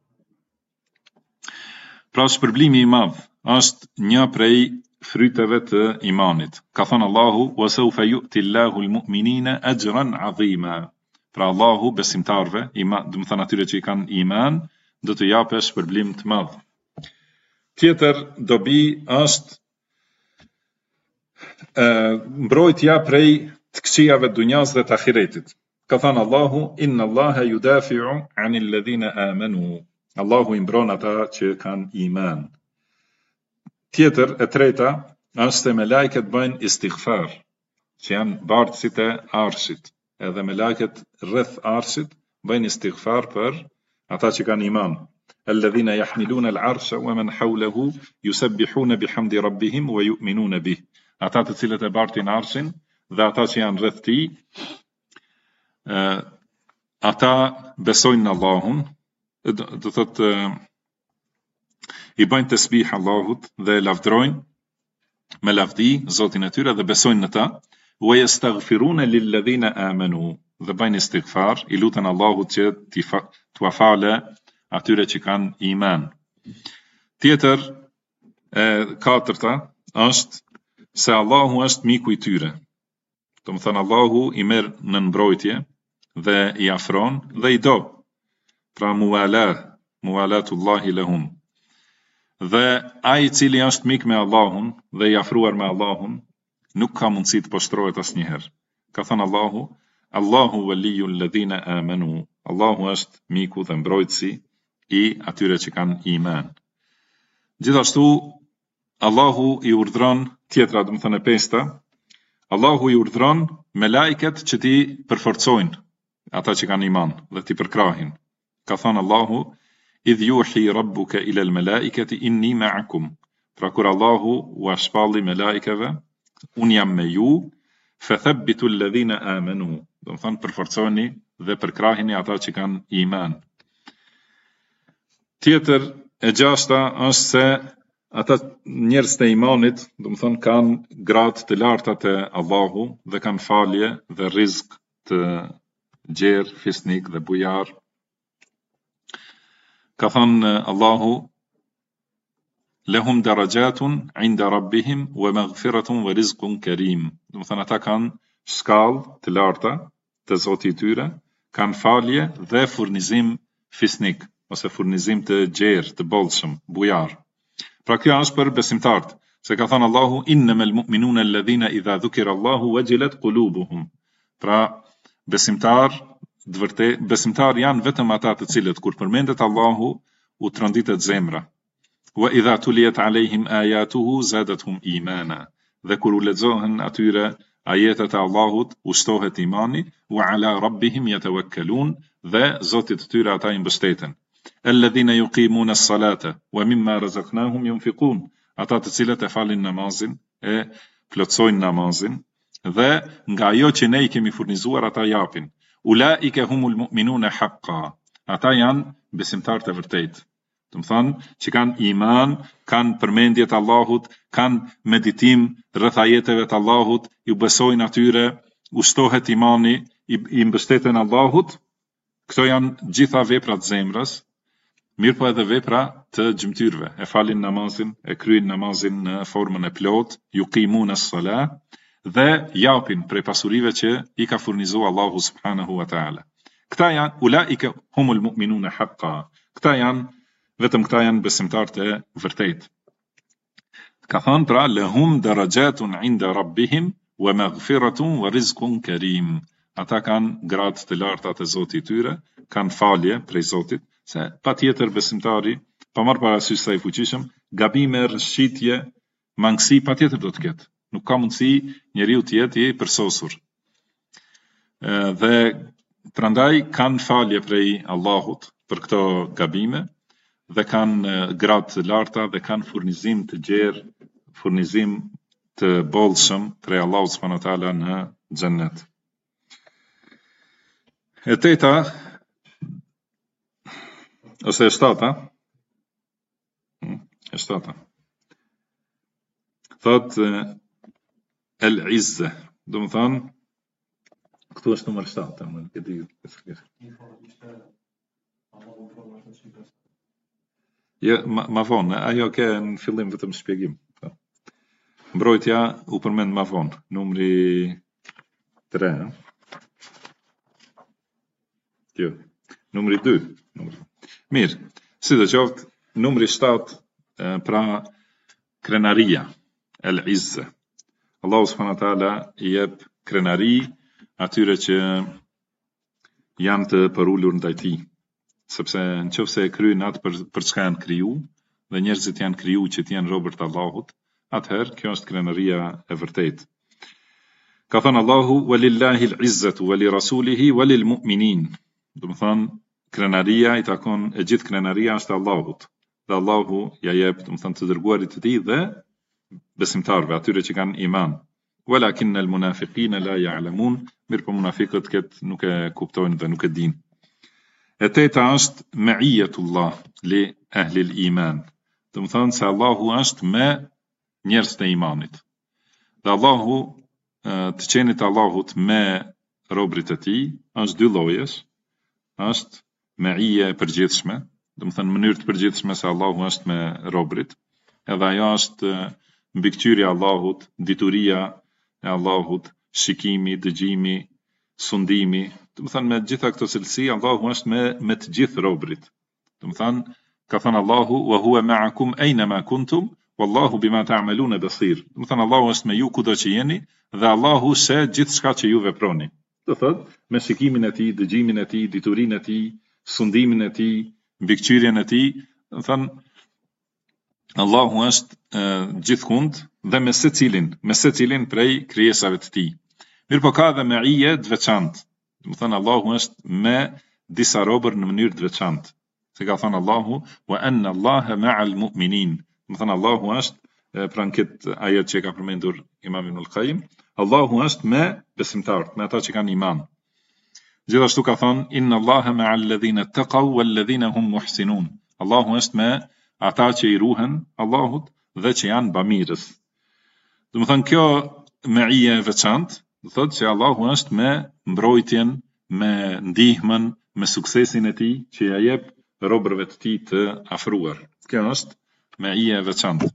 Pra shpërblimi i madh është një prej fryteve të imanit. Ka thënë Allahu: "Wa sawfa yu'ti Allahu al-mu'minina ajran 'azima." Pra Allahu besimtarve, do të thënë atyre që i kanë iman, do të japë shpërblim të madh. Tjetër dobi është mbrojtja prej të këqijave të dunjas dhe të ahiretit. Ka thënë Allahu: "Inna Allaha yudafi'u 'anil ladhina amanu." Allahu i mbron ata që kanë iman. Tjetër e treta është se melajket bëjnë istighfar, që janë bardhësit e arshit, edhe melajket rreth arshit bëjnë istighfar për ata që kanë iman. Alladhina yahmiluna al-arsha wa man hawlahu yusabbihuna bihamdi rabbihim wa yu'minuna bih. Ata të cilët e bartin arshin dhe ata që janë rreth tij, ata besojnë në Allahun, do thotë i bëjnë tasbih Allahut dhe lavdrojnë me lavdi Zotin e tyre dhe besojnë në ta, wa yastaghfiruna lil ladhina amanu, dhe bëjnë istighfar, i lutën Allahut që t'ua falë atyre që kanë iman. Tjetër e katërta është se Allahu është miku i tyre. Do të thënë Allahu i merr në mbrojtje dhe i afron dhe i do. Pra muwalatullahi lahum. Dhe ai i cili është mik me Allahun dhe i afruar me Allahun, nuk ka mundësi të poshtrohet asnjëherë. Ka thënë Allahu: "Allahu waliyul ladhina amanu." Allahu është miku dhe mbrojtësi i atyre që kanë iman. Gjithashtu Allahu i urdhron, tjetra do të thënë e pesta, Allahu i urdhron me lajket që ti përforcojnë ata që kanë iman dhe ti përkrahin. Ka thënë Allahu: "Idh yuhi rabbuka ila al-malaikati inni ma'akum." Pra kur Allahu u shpalli me lajkeve, un jam me ju, fathabbitu alladhina amanu. Do të thënë përforconi dhe përkrahini ata që kanë iman. Tjetër e gjashta është se ata njerëz të imanit, do të thënë kanë gradë të larta te Allahu dhe kanë falje dhe rizq të gjerë, fisnik dhe bujar. Ka thënë Allahu: "Lahum darajatun 'inda rabbihim wa maghfiratun wa rizqun karim." Do të thënë ata kanë shkallë të larta te Zoti i tyre, kanë falje dhe furnizim fisnik ose furnizim të gjerë, të bollshëm, bujar. Pra kjo është për besimtarët, Se ka thënë Allahu innamal mu'minuna alladhina idha dhukira Allahu wajilat qulubuhum. Pra besimtar janë vetëm ata të cilët kur përmendet Allahu u tronditet zemra. Wa idha tuliyat alayhim ayatuhu zadatuhum imana. Dhe kur u lexohen atyre ajetet e Allahut u shtohet imani, wa ala rabbihim yatawakkalun, dhe Zotit të tyre ata i mbështeten. Alladhina yuqimuna as-salata wa mimma razaqnahum yunfiqun. Ata të cilët e falin namazin, e plotësojnë namazin, dhe nga ajo që ne i kemi furnizuar ata japin. Ulaika humul mu'minuna haqqan. Ata janë besimtarë të vërtetë. Do të thonë që kanë iman, kanë përmendje të Allahut, kanë meditim rreth ajeteve të Allahut, ju besojnë atyre, u shtohet imani, i mbështeten Allahut. Këto janë gjitha veprat zemrës, mirë po edhe vepra të gjymtyrve. E falin namazin, e kryejnë namazin në formën e plot, yuqimuna as-salah, dhe japin prej pasurive që i ka furnizuar Allahu subhanahu wa ta'ala. Këta janë ulaika humul mu'minuna haqqan. Vetëm këta janë besimtarët e vërtet. Ka thënë pra lahum darajatun 'inda rabbihim wa maghfiratun wa rizqun karim. Ata kanë gradë të larta të Zotit i tyre, kanë falje prej Zotit, se patjetër besimtari, pa marrë parasysh sa i fuqishëm, gabime, rrëshqitje, mangësi patjetër do të ketë. Nuk ka mundësi njeriu të jetë i përsosur. Dhe prandaj kanë falje prej Allahut për këto gabime, dhe kanë gradë të larta dhe kanë furnizim të gjerë, furnizim të bollshëm prej Allahut subhanahu wa taala në xhennet. E teta ose e shtata, thot el-izze, do më thonë, këtu është numër 7, më nuk e di. Ja, ma vonë, ajo ke në fillim vetëm shpjegim. Mbrojtja u përmend ma vonë, numri 3. Jo, numri 2. Mirë, si dhe qoftë, numri 7, pra krenaria, el-izze. Allahu subhanahu wa taala i jep krenari atyre që janë të përulur ndaj tij. Sepse nëse e kryejnë atë për çka janë kriju, dhe njerëzit janë kriju që të jenë robër të Allahut, atëherë kjo është krenaria e vërtetë. Ka thënë Allahu walillahi al-izzatu wa li rasulihi wa lil mu'minin. Do të thonë krenaria i takon, e gjithë krenaria është Allahut. Dhe Allahu ja jep, do të thonë të dërguarit të tij dhe besimtarëve, atyre që kanë iman. Walakinna al-munafiqina la ya'lamun. Mirë po munafiqët nuk e kuptojnë dhe nuk e dinë. E teta është ma'iyatullah li ahli al-iman. Do të thonë se Allahu është me njerëzit e imanit. Dhe Allahu, të qenit Allahut me robrit e tij është dy llojesh. Është ma'iyya e përgjithshme, do të thonë në mënyrë të përgjithshme se Allahu është me robrit, edhe ajo është mbikëqyrja e Allahut, dituria e Allahut, shikimi, dëgjimi, sundimi. Do të thonë me gjitha këto cilësi Allahu është me të gjithë robrit. Do të thonë ka thënë Allahu wa huwa ma'akum aynama kuntum wallahu bima ta'maluna basir. Do të thonë Allahu është me ju kudo që jeni dhe Allahu sheh gjithçka që ju veproni. Do thotë me shikimin e tij, dëgjimin e tij, diturinë e tij, sundimin e tij, mbikëqyrjen e tij. Do thonë Allahu është gjithkund dhe me secilin prej krijesave të tij. Mirë po ka dhe ma'iyya të veçantë. Do të thonë Allahu është me disa robër në mënyrë të veçantë. Se ka thënë Allahu wa anna Allaha ma'al mu'minin. Do të thonë Allahu është pranë këtë ajet që ka përmendur Imam Ibn al-Qayyim, Allahu është me besimtarët, me ata që kanë iman. Gjithashtu ka thënë inna Allaha ma'al ladhina taqaw wal ladhina hum muhsinun. Allahu është me ata që i ruhen Allahut dhe që janë bamirës. Do të thonë kjo ma'iyya e veçantë, do thotë se Allahu është me mbrojtjen, me ndihmën, me suksesin e tij që ja jep robërve të tij të afruar. Kjo është ma'iyya e veçantë.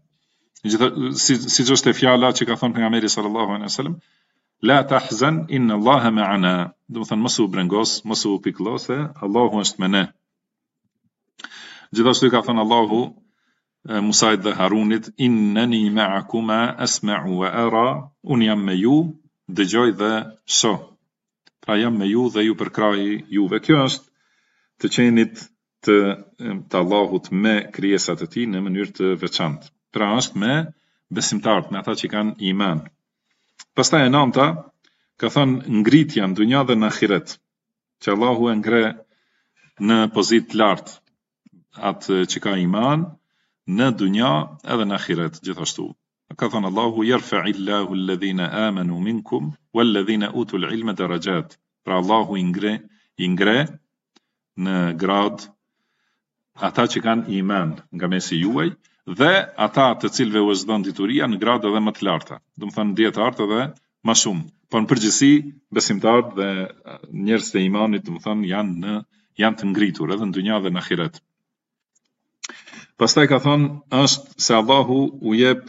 Siç është fjala që ka thënë pejgamberi sallallahu alaihi wasallam, la tahzan inna Allaha ma'ana. Do të thonë mos u brengos, mos u pikëllo se Allahu është me ne. Gjithashtu ka thënë Allahu Musait dhe Harunit, inneni ma'akuma asma'u wa ara, unë jam me ju, dëgjoj dhe shoh. Pra jam me ju dhe ju përkrahi juve. Kjo është të qenit të Allahut me krijesat e tij në mënyrë të veçantë. Pra është me besimtarët, me ata që kanë iman. Pastaj e nënta ka thënë ngritja në dunja dhe në ahiret, që Allahu e ngre në pozitë lartë atë që ka iman në dunja edhe në ahiret gjithashtu. Ka thënë Allahu yarfa'illahu alladhina amanu minkum walladhina utul ilma darajat. Pra Allahu i ngre në grad ata që kanë iman nga mesi juaj dhe ata të cilëve u zbën dituria në grad edhe më të larta. Do të thënë dietarët edhe më shumë. Po në përgjithësi besimtarët dhe njerëzit e imanit, do të thënë janë të ngritur edhe në dunja dhe në ahiret. Pastaj ka thënë është se Allahu u jep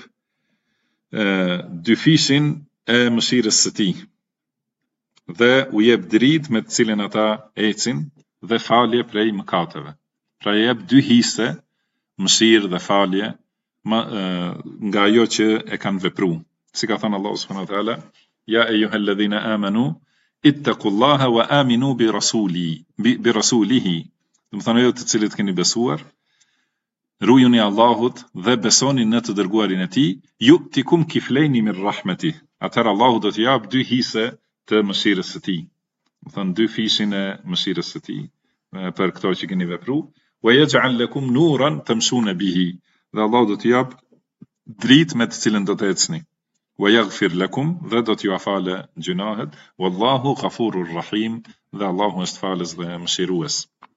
dyfishin e mëshirës së tij dhe u jep dritë me të cilën ata ecin dhe falje prej mëkateve. Pra jep dy hise, mëshirë dhe falje nga ajo që e kanë vepruar. Si ka thënë Allahu subhanahu wa taala, ya ayyuhalladhina amanu ittaqullaha wa aminu bi rasulihi. Do të thonë të cilët keni besuar, rujuni Allahut dhe besoni në të dërguarin e tij, yu'tikum kiflejni min rahmetih. Atëherë Allahu do t'ju jap dy hise të mëshirës së tij. Do thënë dy fishin e mëshirës së tij për këto që keni vepruar. Wa yaj'al lakum nuran tamshuna bihi. Dhe Allahu do t'ju jap dritë me të cilën do të ecni. Wa yaghfir lakum, dhe do t'ju afale gjunahet. Wallahu ghafurur rahim, dhe Allahu është falës dhe mëshirues.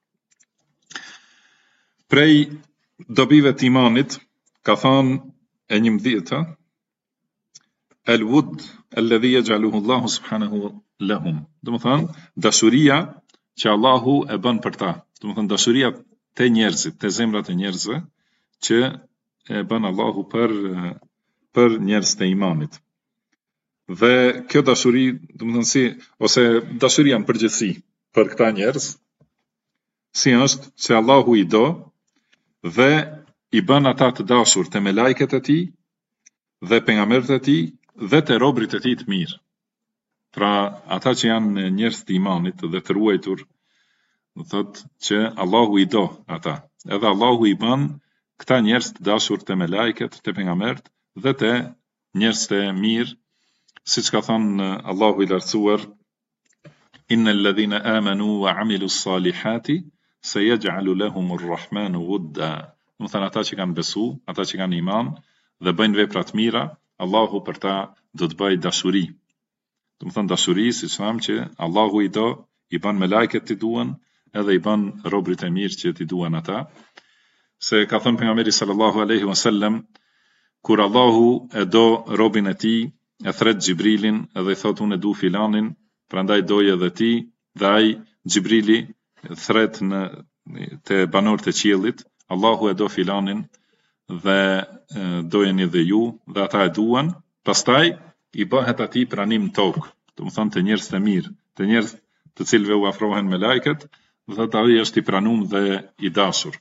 Prej dobive të imanit ka thënë e 11-ta, al-wud alladhi yaj'aluhu Allahu subhanahu lahum. Do të thënë dashuria që Allahu e bën për ta. Do të thënë dashuria te njerëzit, te zemrat e njerëzve që e bën Allahu për njerëzit e imanit. Dhe kjo dashuri, do të thënë si ose dashuria në përgjithësi për këta njerëz, si është se Allahu i do dhe i bën ata të dashur te melajket e tij dhe pejgamberët e tij dhe te robrit e tij të mirë. Pra ata që janë njerëz të imanit dhe të ruajtur, do thotë që Allahu i do ata. Edhe Allahu i bën këta njerëz të dashur te melajket, te pejgamberët dhe te njerëz të mirë, siç ka thënë Allahu i lartësuar, innal ladhina amanu wa amilus salihati sayaj'alu lahumur rahmanu wudda. Do thënë ata që kanë besu, ata që kanë iman dhe bëjnë vepra të mira, Allahu për ta do të bëjë dashuri. Do thënë dashuri, siç thamë që Allahu i do, i bën me lajket të duan, edhe i bën robrit e mirë që t'i duan ata. Se ka thënë pejgamberi sallallahu alaihi wasallam, kur Allahu e do robin e tij, e thret Xhibrilin edhe i thot unë e du filanin, prandaj doj edhe ti, dhe ai Xhibrili thret te banorët e qiellit, Allahu e do filanin dhe dojeni dhe ju, dhe ata e duan, pastaj i bëhet atij pranim tokë, do të thonë të njerëz të mirë, të njerëz të cilëve u afrohen me lajket, dhe ai është i pranuar dhe i dashur.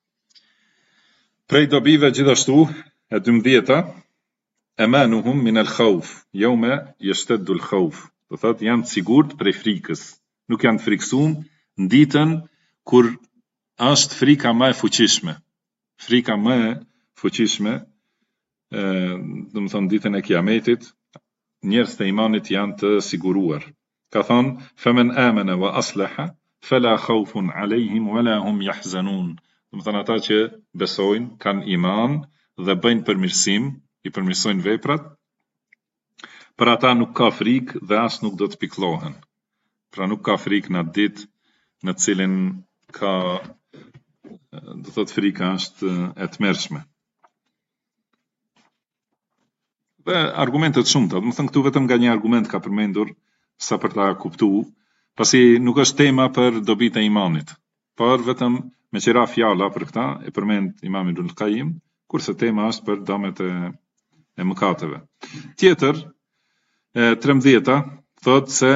Prej dobive gjithashtu e 12-ta, amanuhum min al-khawf, yawma yashtaddu al-khawf. Do thotë janë të sigurt prej frikës, nuk janë të friksuar në ditën kur është frika më e fuqishme. Frika më e fuqishme, do të thonë ditën e Kiametit, njerëzit e imanit janë të siguruar. Ka thënë faman amana wa aslaha fala khawfun alayhim wala hum yahzanun. Do të thonë ata që besojnë, kanë iman dhe bëjnë përmirësim, i përmirësojnë veprat, për ata nuk ka frikë dhe as nuk do të pikëllohen. Pra nuk ka frikë në atë ditë në cilin ka, do thotë frika është e tmerrshme. Dhe argumentet shumëta, do të thënë këtu vetëm nga një argument ka përmendur sa për ta kuptuar, pasi nuk është tema për dobitë e imanit, por vetëm me qira fjala për këta e përmend Imam Ibn al-Qayyim, kurse tema është për domet e mëkateve. Tjetër, 13-ta, thotë se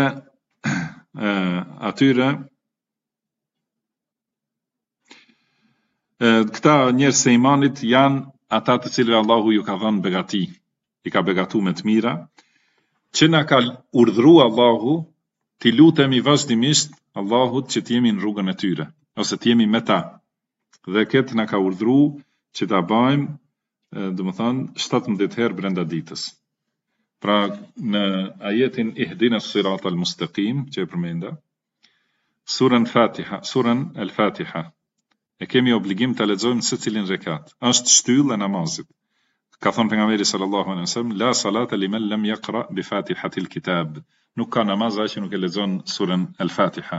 atyre Këta njerëz të imanit janë ata të cilëve Allahu ju ka dhënë begati, i ka begatu me të mira, që na ka urdhëruar Allahu t'i lutemi vazhdimisht Allahut që t'jemi në rrugën e tyre, ose t'jemi me ta. Dhe këtë na ka urdhëruar që ta bëjmë, domethënë 17 herë brenda ditës. Pra në ajetin Ihdina as-siratal mustaqim që e përmenda, surën Al-Fatiha, e kemi obligim të lexojmë secilin rekat. Është shtyllë e namazit. Ka thënë pejgamberi sallallahu alaihi wasallam, la salata liman lam yaqra bi Fatihatil kitab. Nuk ka namaz ai që nuk e lexon surën Al-Fatiha.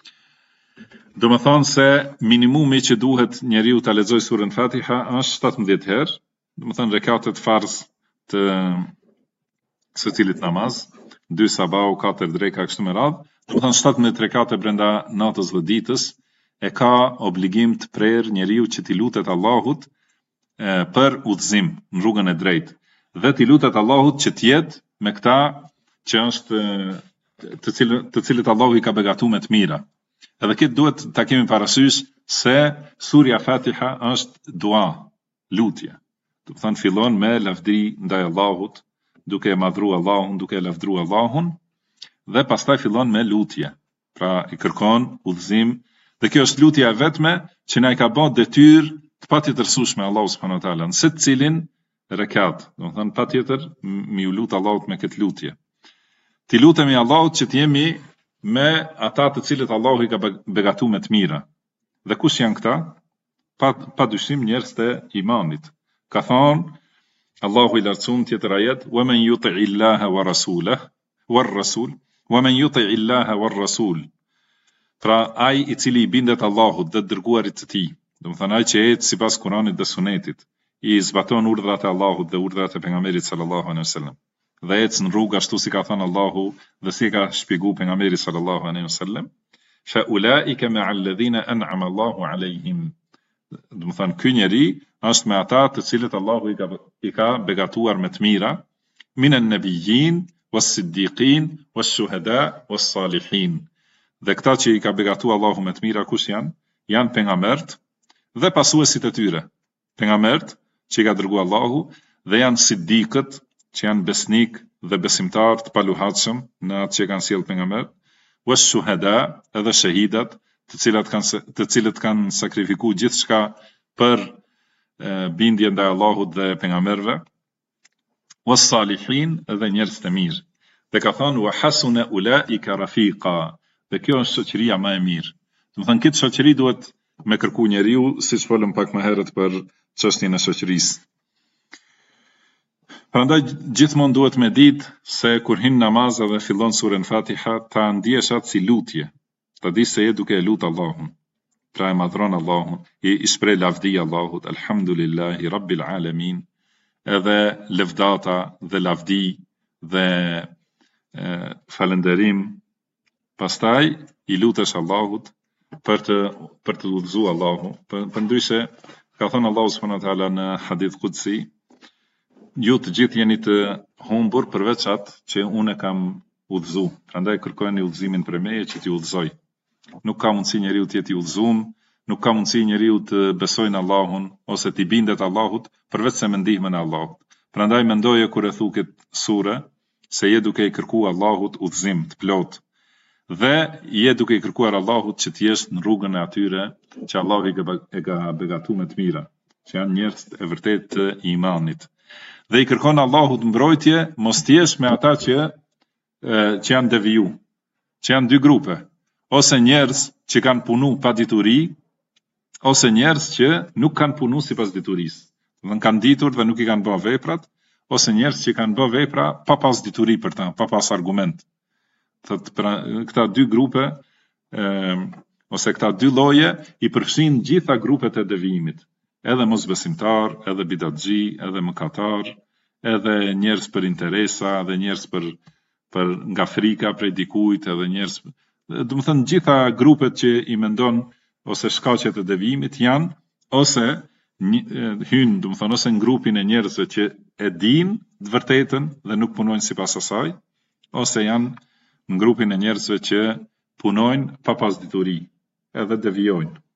Do më thonë se minimumi që duhet njeriu ta lexojë surën Fatiha është 17 herë, do më thonë rekatet farz të secilit namaz, 2 sabah, 4 dreka kështu me radhë, do më thonë 17 rekate brenda natës dhe ditës, e ka obligim të prerë njeriu që t'i lutet Allahut për udhëzim në rrugën e drejtë, dhe t'i lutet Allahut që t'jetë me këta që është të cilët Allahu i ka begatuar me të mira. Edhe këtë duhet ta kemi parasysh se surja Fatiha është dua, lutje. Do të thonë fillon me lavdëri ndaj Allahut, duke e madhruar Allahun, duke e lavdëruar Allahun, dhe pastaj fillon me lutje. Pra i kërkon udhëzim, dhe kjo është lutja e vetme që na i ka bërë detyrë të patjetërsueshme Allahu subhanahu wa taala në secilin rekat. Do të thonë patjetër mi u lut Allahut me këtë lutje. Ti lutemi Allahut që t'jemi me ata të cilët Allahu i ka begatuar me të mira. Dhe kush janë këta? Pa dyshim njerëz të imanit. Ka thonë Allahu i lartësuar tjetër ajet, wa man yuti'i Allaha wa rasulahu war-rasul, wa man yuti'i Allaha war-rasul. Pra ai i cili i bindet Allahut dhe dërguarit të tij, do të thonë ai që ecë sipas Kuranit dhe Sunetit, i zbaton urdhrat e Allahut dhe urdhrat e pejgamberit sallallahu alaihi wasallam, dhe ecë në rrugë ashtu si ka thënë Allahu dhe si ka shpjeguar pejgamberi sallallahu alaihi wasallam, fa ulaika ma'a alladhina an'ama Allahu alaihim. Do të thonë ky njeri është me ata të cilët Allahu i ka begatuar me të mira, minan nabiyyin was-siddiqin wash-shuhada was-salihin. Dhe këta që i ka begatuar Allahu me të mira kush janë? Janë pejgambert dhe pasuesit e tyre. Pejgambert që i ka dërguar Allahu dhe janë siddiqët që janë besnik dhe besimtar të paluhatshëm në atë që kanë sjellë pejgambert, wash-shuhada edhe shahidat, të cilët kanë sakrifikuar gjithçka për bindje ndaj Allahut dhe pejgamberëve, was-salihin edhe njerëz të mirë. Dhe ka thënë wa hasuna ulaika rafiqa. Dhe kjo është shoqëria më e mirë. Do të thënë këtë shoqëri duhet me kërku njeriu, siç folëm pak më herët për çështjen e shoqërisë. Prandaj gjithmonë duhet me ditë se kur hin namaz dhe fillon surën Fatiha, ta ndihesh atë si lutje. Ta di se je duke e lut Allahun. Pra e madhron Allahun, i shpreh lavdi Allahut, alhamdulillahi rabbil alamin, edhe lëvdata dhe lavdi dhe falënderim. Pastaj i lutesh Allahut për të udhëzuar Allahu. Përndryshe ka thënë Allahu subhanahu wa taala në hadith qudsi, ju të gjithë jeni të humbur përveç atë që unë kam udhëzuar. Prandaj kërkojeni udhëzimin për meje që t'ju udhëzoj. Nuk ka mundësi njeriu të jetë i udhëzuar, nuk ka mundësi njeriu të besojë në Allahun ose të bindet Allahut përveç se me ndihmën e Allahut. Prandaj mendoje kur e thu këtë sure se je duke i kërkuar Allahut udhëzim të plotë. Dhe je duke i kërkuar Allahut që t'jesh në rrugën e atyre që Allahu e ka begatuar me të mira, që janë njerëz e vërtet të imanit. Dhe i kërkon Allahut mbrojtje mos t'jesh me ata që janë deviju, që janë dy grupe, ose njerëz që kanë punu pa dituri, ose njerëz që nuk kanë punu sipas diturisë. Dhe kanë ditur dhe nuk i kanë bërë veprat, ose njerëz që kanë bërë vepra pa pas dituri për ta, pa pas argument. Këta dy grupe, ose këta dy lloje i përfshin gjitha grupet e devijimit, edhe mosbesimtar, edhe bidatxhi, edhe mëkatar, edhe njerëz për interesa, edhe njerëz për nga frika prej dikujt, edhe njerëz, do të thënë gjitha grupet që i mendon ose shkaqet e devijimit janë ose hyn, do të thënë ose në grupin e njerëzve që e dinë të vërtetën dhe nuk punojnë sipas asaj, ose janë në grupin e njerëzve që punojnë pa pas dituri, edhe devijojnë.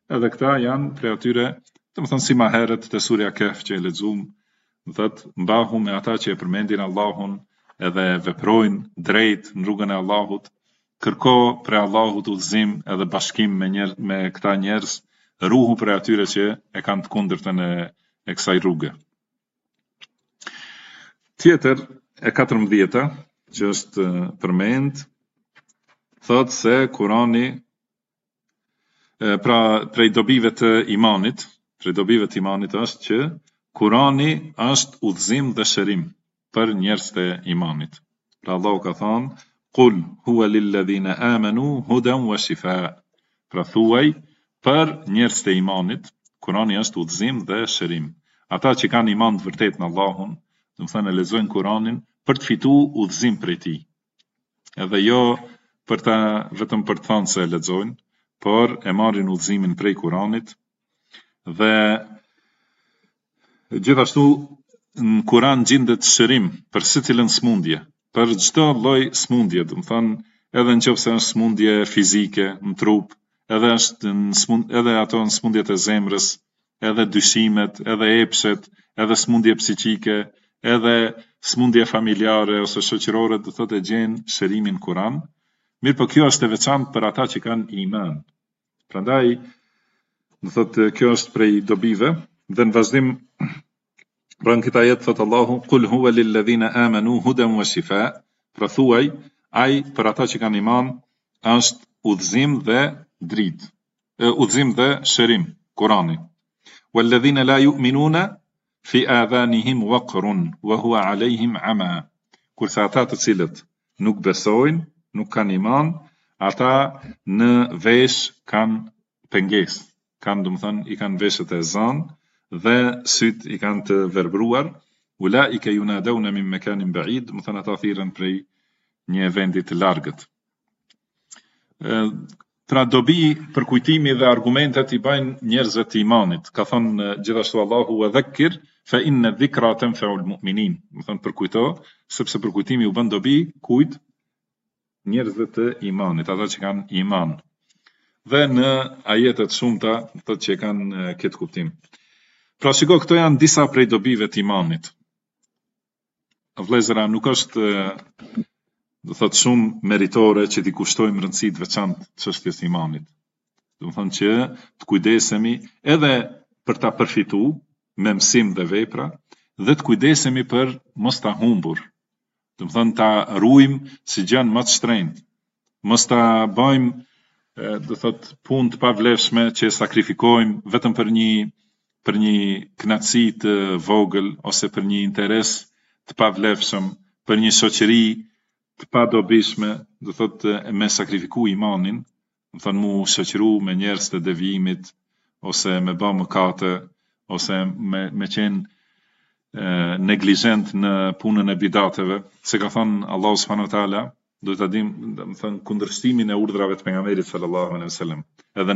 Edhe këta janë prej atyre, domethënë si më herët te surja Kehf që e lexuam, thotë mbahu me ata që e përmendin Allahun edhe veprojnë drejt në rrugën e Allahut, kërko prej Allahut udhëzim edhe bashkim me këta njerëz, ruhu prej atyre që e kanë të kundërtën e kësaj rruge. Tjetër e 14 që është përmend, thotë se Kurani pra prej dobive të imanit është që Kurani është udhëzim dhe shërim për njerëzit e imanit. Pra Allahu ka thënë: "Qul huwa lilladhina amanu hudan wa shifaa." Pra thuaj për njerëzit e imanit, Kurani është udhëzim dhe shërim. Ata që kanë iman të vërtet në Allahun, do të thënë lexojnë Kuranin për të fituar udhëzim prej tij. Edhe jo vetëm për të thënë se e lexojnë, por e marrin udhëzimin prej Kuranit dhe gjithashtu në Kuran gjendet shërim për secilën smundje, për çdo lloj smundje, do të thënë edhe nëse është smundje fizike në trup, edhe ato në smundjet e zemrës, edhe dyshimet, edhe epshet, edhe smundje psiqike, edhe smundje familjare ose shoqërore, do thotë e gjen shërimin Kuran. Mirë, po kjo është e veçantë për ata që kanë iman. Prandaj, do thotë kjo është prej dobive dhe në vazhdim pra në këtë ajet thotë Allahu: "Qul huwa lilladhina amanu hudan wa shifaa." Pra thuaj, ai për ata që kanë iman është udhëzim dhe dritë, udhëzim dhe shërim, Kurani. "Walladhina la yu'minuna fi adhanihim waqrun wa huwa 'alayhim 'ama." Kurse ata të cilët nuk besojnë, nuk kanë iman, ata në vesh kanë pengesë, kanë domethënë i kanë veshët e zanë dhe syt i kanë të verbruar. Ulaika yunadawna min makanin ba'id, domethënë ata thirren prej një vendi të largët. Pra dobi për kujtimi dhe argumentet i bajnë njerëzve të imanit. Ka thënë gjithashtu Allahu: "Wa dhakkir fa inna dhikra tanfa'ul mu'minin." Domethënë përkujto, sepse përkujtimi u bën dobi kujt? Njerëzve të imanit, ata që kanë iman. Dhe në ajetet shumëta thotë që kanë këtë kuptim. Pra shiko, këto janë disa prej dobive të imanit. Vëllezëra, nuk është do thotë shumë meritore që t'i kushtojmë rëndësi të veçantë çështjes së imanit. Do të thonë që të kujdesemi edhe për ta përfituar me mësim dhe vepra dhe të kujdesemi për mos ta humbur. Do të thonë ta ruajmë si gjën më të shtrenjtë. Mos ta bëjmë do thotë punë të pavlefshme që sakrifikojmë vetëm për një kënaqësi të vogël ose për një interes të pavlefshëm, për një shoqëri të padobishme, do thotë me sakrifiku imanin, do thonë mu shoqëru me njerëz të devijimit ose me bë mëkate ose me qenë neglizhent në punën e bidateve, se ka thënë Allahu subhanahu wa taala, do ta dim, do të thënë kundërshtimin e urdhrave të pejgamberit sallallahu alaihi wasallam, edhe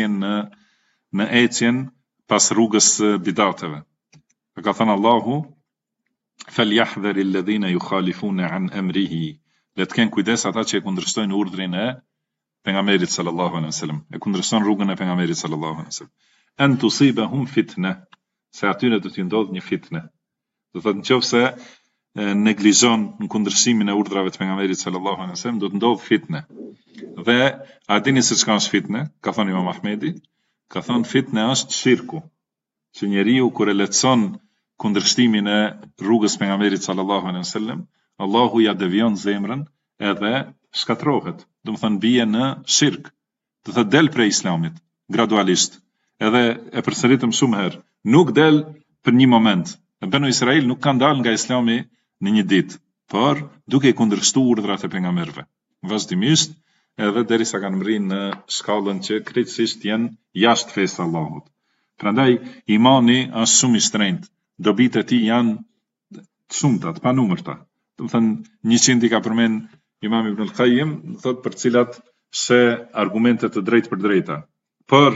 në ecjen pas rrugës bidateve. Ka thënë Allahu: "Falyahdhar alladhina yukhalifuna an amrihi." Le të kenë kujdes ata që e kundërshtojnë urdhrin e pejgamberit sallallahu alaihi wasallam, e kundërshtojnë rrugën e pejgamberit sallallahu alaihi wasallam. An tusibahum fitna, se atyre do t'i ndodhë një fitne. Do thotë nëse neglizhon në kundërshimin e urdhrave të pejgamberit sallallahu alaihi wasallam, do të ndodhë fitne. Dhe a dini se çka është fitne? Ka thënë Imam Ahmedi, ka thënë fitne është shirku, që njeriu kur e lehtëson kundërshtimin e rrugës së pejgamberit sallallahu alaihi wasallam, Allahu ja devion zemrën edhe shkatrohet. Do të thonë bie në shirk. Do thotë del prej islamit gradualisht. Edhe e përsëritëm shumë herë, nuk del për një moment. Banu Israil nuk kanë dalë nga islami në një ditë, por duke i kundërshtuar urdhrat e pejgamberëve. Vazhdimisht, edhe derisa kanë mrinë në shkallën që krejtësisht janë jashtë fesë Allahut. Prandaj imani është shumë i shtrenjtë. Dobitë e tij janë të shumta, të panumërta. Do të thënë 100 i ka përmend Imam Ibn al-Qayyim, do thotë për cilat se argumente të drejtë për drejta. Por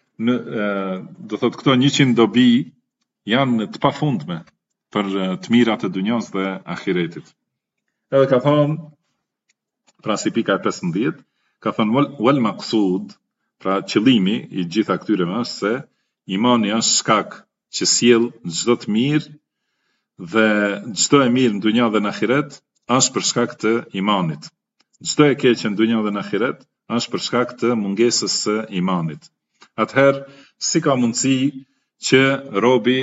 do thotë këto 100 dobi janë të pafundme për të mirat e dunjos dhe ahiretit. Edhe ka thonë, pra si pika e 15, ka thonë wal maqsud, Pra qëllimi i gjitha këtyreve është se imani është shkak që sjell çdo të mirë dhe çdo e mirë në dunja dhe në ahiret është për shkak të imanit. Çdo e keqe në dunja dhe në ahiret është për shkak të mungesës së imanit. Atëherë, si ka mundësi që robi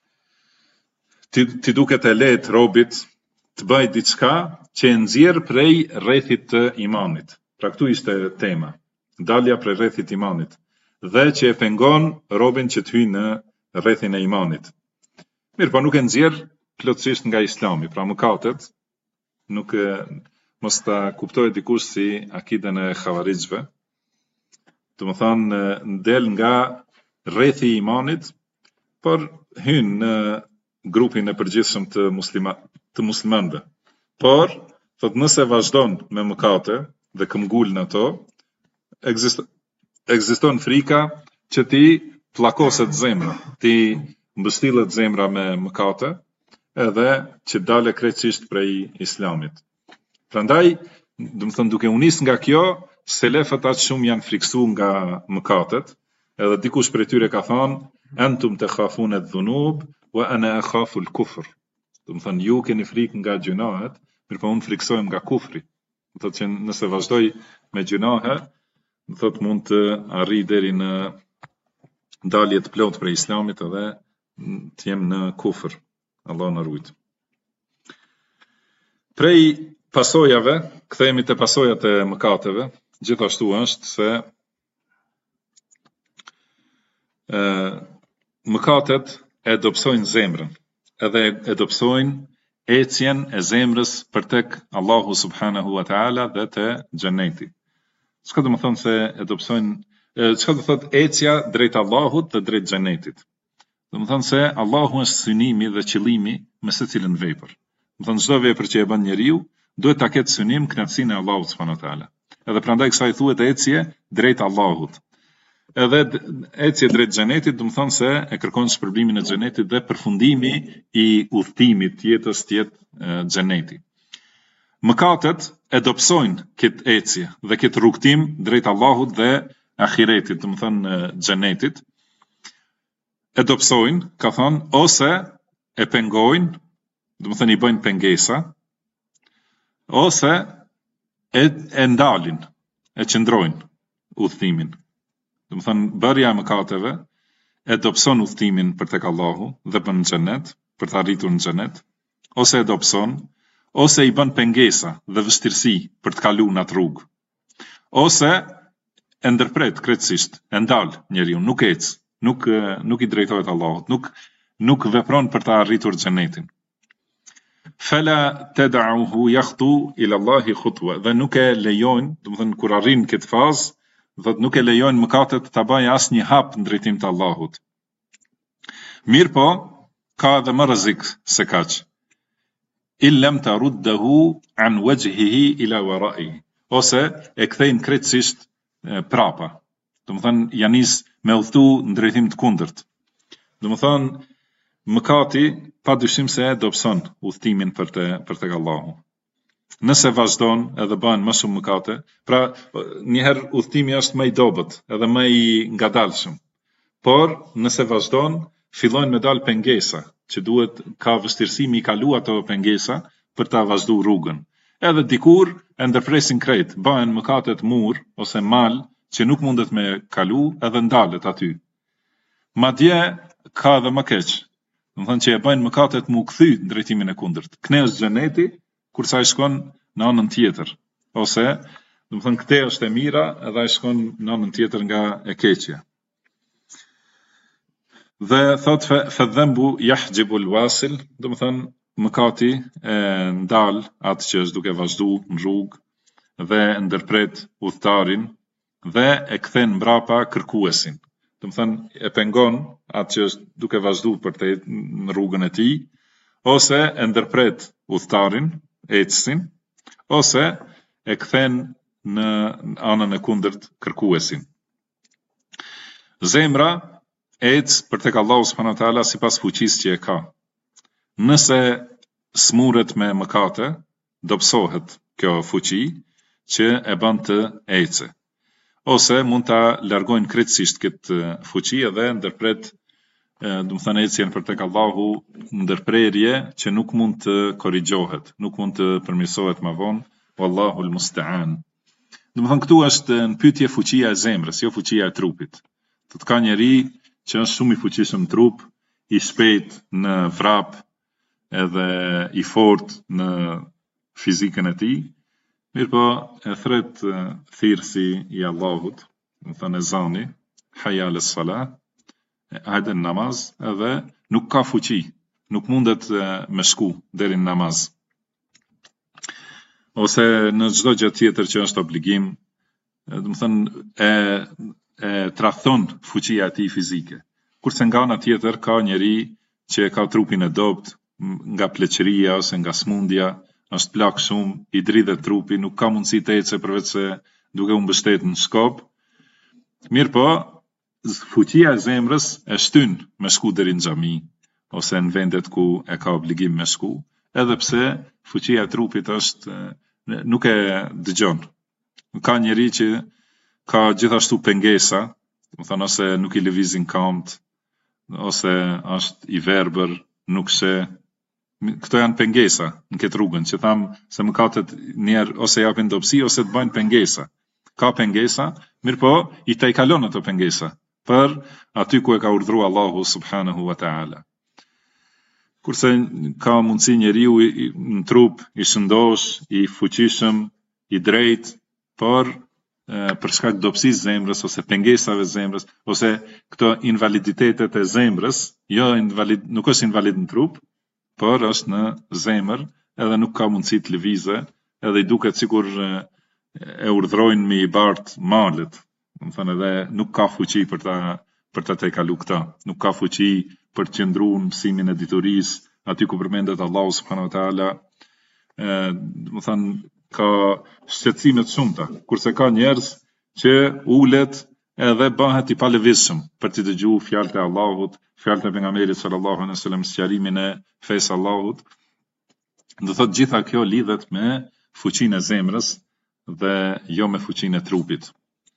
ti duket e lehtë robit të bëjë diçka që e nxjerr prej rrethit të imanit. Pra këtu ishte tema, dalja prej rrethit imanit dhe që e pengon robin që të hyjë në rrethin e imanit. Mirë, po nuk e nxjerr plotësisht nga Islami, pra mëkatet nuk mos ta kuptohet dikush si akiden e xhavarixhve. Domethënë del nga rrethi i imanit, por hyn në grupin e përgjithshëm të muslimanëve. Por, thot nëse vazhdon me mëkate dhe këmbgul në ato, ekziston frika që ti pllakoset zemra, ti mbështillet zemra me mëkate, edhe që dale krejtësisht prej Islamit. Prandaj, domethënë duke u nis nga kjo, selefët aq shumë janë friksuar nga mëkatet, edhe dikush prej tyre ka thënë antum takhafuna adh-dhunub wa ana akhafu al-kufr. Domethënë ju keni frikë nga gjunahet, mirëpo unë friksohem nga kufri. Do thotë që nëse vazhdoj me gjunahe, do thotë mund të arrij deri në dalje të plotë prej Islamit edhe të jem në kufër. Allah na ruaj. Prej pasojave, kthehemi te pasojat e mëkateve, gjithashtu është se mëkatet e dobësojnë zemrën, edhe e dobësojnë ecjen e zemrës për tek Allahu subhanahu wa taala dhe te xheneti. Çka do të thonë se e dobësojnë, çka do thotë ecja drejt Allahut dhe drejt xhenetit? Do të thonë se Allahu është synimi dhe qëllimi me secilën vepër. Do të thonë çdo vepër që e bën njeriu duhet ta ketë synim kënaqësinë e Allahut subhanahu wa taala. Edhe prandaj kësaj thuhet ecje drejt Allahut. Edhe ecje drejt xhenetit, do të thonë se e kërkon shpërblimin e xhenetit dhe përfundimi i udhëtimit të jetës të jetë xheneti. Mëkatet e dobësojnë këtë ecje dhe këtë rrugtim drejt Allahut dhe ahiretit, do të thonë xhenetit. E dobësojnë, ka thonë, ose e pengojnë, do të thënë i bëjnë pengesa, ose e ndalin, e qëndrojnë udhëtimin. Do të thënë bërja e mëkateve e dobëson udhëtimin për tek Allahu dhe për në xhenet, për të arritur në xhenet, ose e dobëson, ose i bën pengesa dhe vështirësi për të kaluar në atë rrugë, ose e ndërpret krejtësisht, e ndal njeriu, nuk ec. Nuk i drejtohet Allahut, nuk vepron për të arritur xhenetin. Fala tad'uhu yakhtu ila Allahi khutwa, dhe nuk e lejojnë, do të thënë kur arrin këtë fazë, thotë nuk e lejojnë mëkatet ta bëjë asnjë hap në drejtim të Allahut. Mirë po, ka edhe më rrezik se kaq. Illam taruddahu an wajhihi ila wara'ihi, ose e kthejnë krejtësisht prapa. Do të thënë janë nis me udhëtu në drejtim të kundërt. Do të thënë mëkati padyshim se dobëson udhëtimin për tek Allahu. Nëse vazhdon edhe bën më shumë mëkate, pra njëherë udhëtimi është më i dobët, edhe më i ngadalshëm. Por nëse vazhdon, fillojnë me dal pengesa, që duhet ka vështirësi mi kalu ato pengesa për ta vazhduar rrugën. Edhe dikur e ndërpresin krejt, bëhen mëkatet mur ose mal, që nuk mundet me kalu edhe ndalet aty. Madje ka edhe më keq. Do të thënë që e bëjnë mëkatet mu kthy në drejtimin e kundërt. Knes xheneti kurse ai shkon në anën tjetër. Ose, do të thënë këtë është e mira edhe ai shkon në anën tjetër nga e keqja. Dhe thot fa dhanbu yahjibu al-wasil, do të thënë mëkati e ndal atë që është duke vazhduar në rrugë dhe ndërpret udhëtarin dhe e kthen mbrapa kërkuesin. Do të thënë e pengon atë që është duke vazhduar për të në rrugën e tij, ose e ndërpret udhëtarin, ecsin, ose e kthen në anën e kundërt kërkuesin. Zemra ec për tek Allahu subhanahu wa taala sipas fuqisë që e ka. Nëse smuret me mëkate, dobësohet kjo fuqi që e bën të ecë. ose mund ta largojnë krejtësisht këtë fuqi dhe ndërpret do të thënë ecjen për tek Allahu ndërprerje që nuk mund të korrigjohet, nuk mund të përmirësohet më vonë, wallahu al-musta'an. Do të thënë këtu është në pyetje fuqia e zemrës, jo fuqia e trupit. Të ka njeri që është shumë i fuqishëm në trup, i shpejt në vrap, edhe i fort në fizikën e tij, mirë po e thret thirrsi i Allahut, do të thënë ezani, hayya alas-salah, hajde në namaz, edhe nuk ka fuqi, nuk mundet me shku deri në namaz. Ose në çdo gjë tjetër që është obligim, do të thënë e tradhton fuqia e tij fizike. Kurse nga ana tjetër ka njeri që ka trupin e dopt, nga pleqëria ose nga smundja, është plak shumë, i dridhet trupi, nuk ka mundësi të ecë përveç se duke u mbështetur në shkop. Mirë po, fuqia e zemrës e shtyn me shku deri në xhami ose në vendet ku e ka obligim me shku, edhe pse fuqia e trupit është nuk e dëgjon. Ka njeri që ka gjithashtu pengesa, do të thënë ose nuk i lëvizin këmbët, ose është i verbër, nuk sheh. Këto janë pengesa në këtë rrugën, që tham se mëkatet njerë ose japin dobësi ose të bëjnë pengesa. Ka pengesa, mirë po i kalon ato pengesa për aty ku e ka urdhëruar Allahu subhanahu wa ta'ala. Kurse ka mundësi njeriu në trup i shëndosh, i fuqishëm, i drejt, por për shkak dobësisë zemrës ose pengesave zemrës ose këto invaliditetet e zemrës, jo nuk është invalid në trup, por është në zemër, edhe nuk ka mundësi të lëvizë, edhe i duket sikur e urdhrojnë me i bart malet. Do të thënë edhe nuk ka fuqi për ta tejkalu këta, nuk ka fuqi për të qëndruar në mësimin e diturisë, aty ku përmendet Allahu subhanahu wa taala, do të thënë ka shqetësime të shumta, kurse ka njerëz që ulet edhe bëhet i palëvizshëm për të dëgjuar fjalët e Allahut, fjalët e pejgamberit sallallahu alaihi wasallam, sqarimin e fesë Allahut. Do thotë gjitha kjo lidhet me fuqinë e zemrës dhe jo me fuqinë e trupit.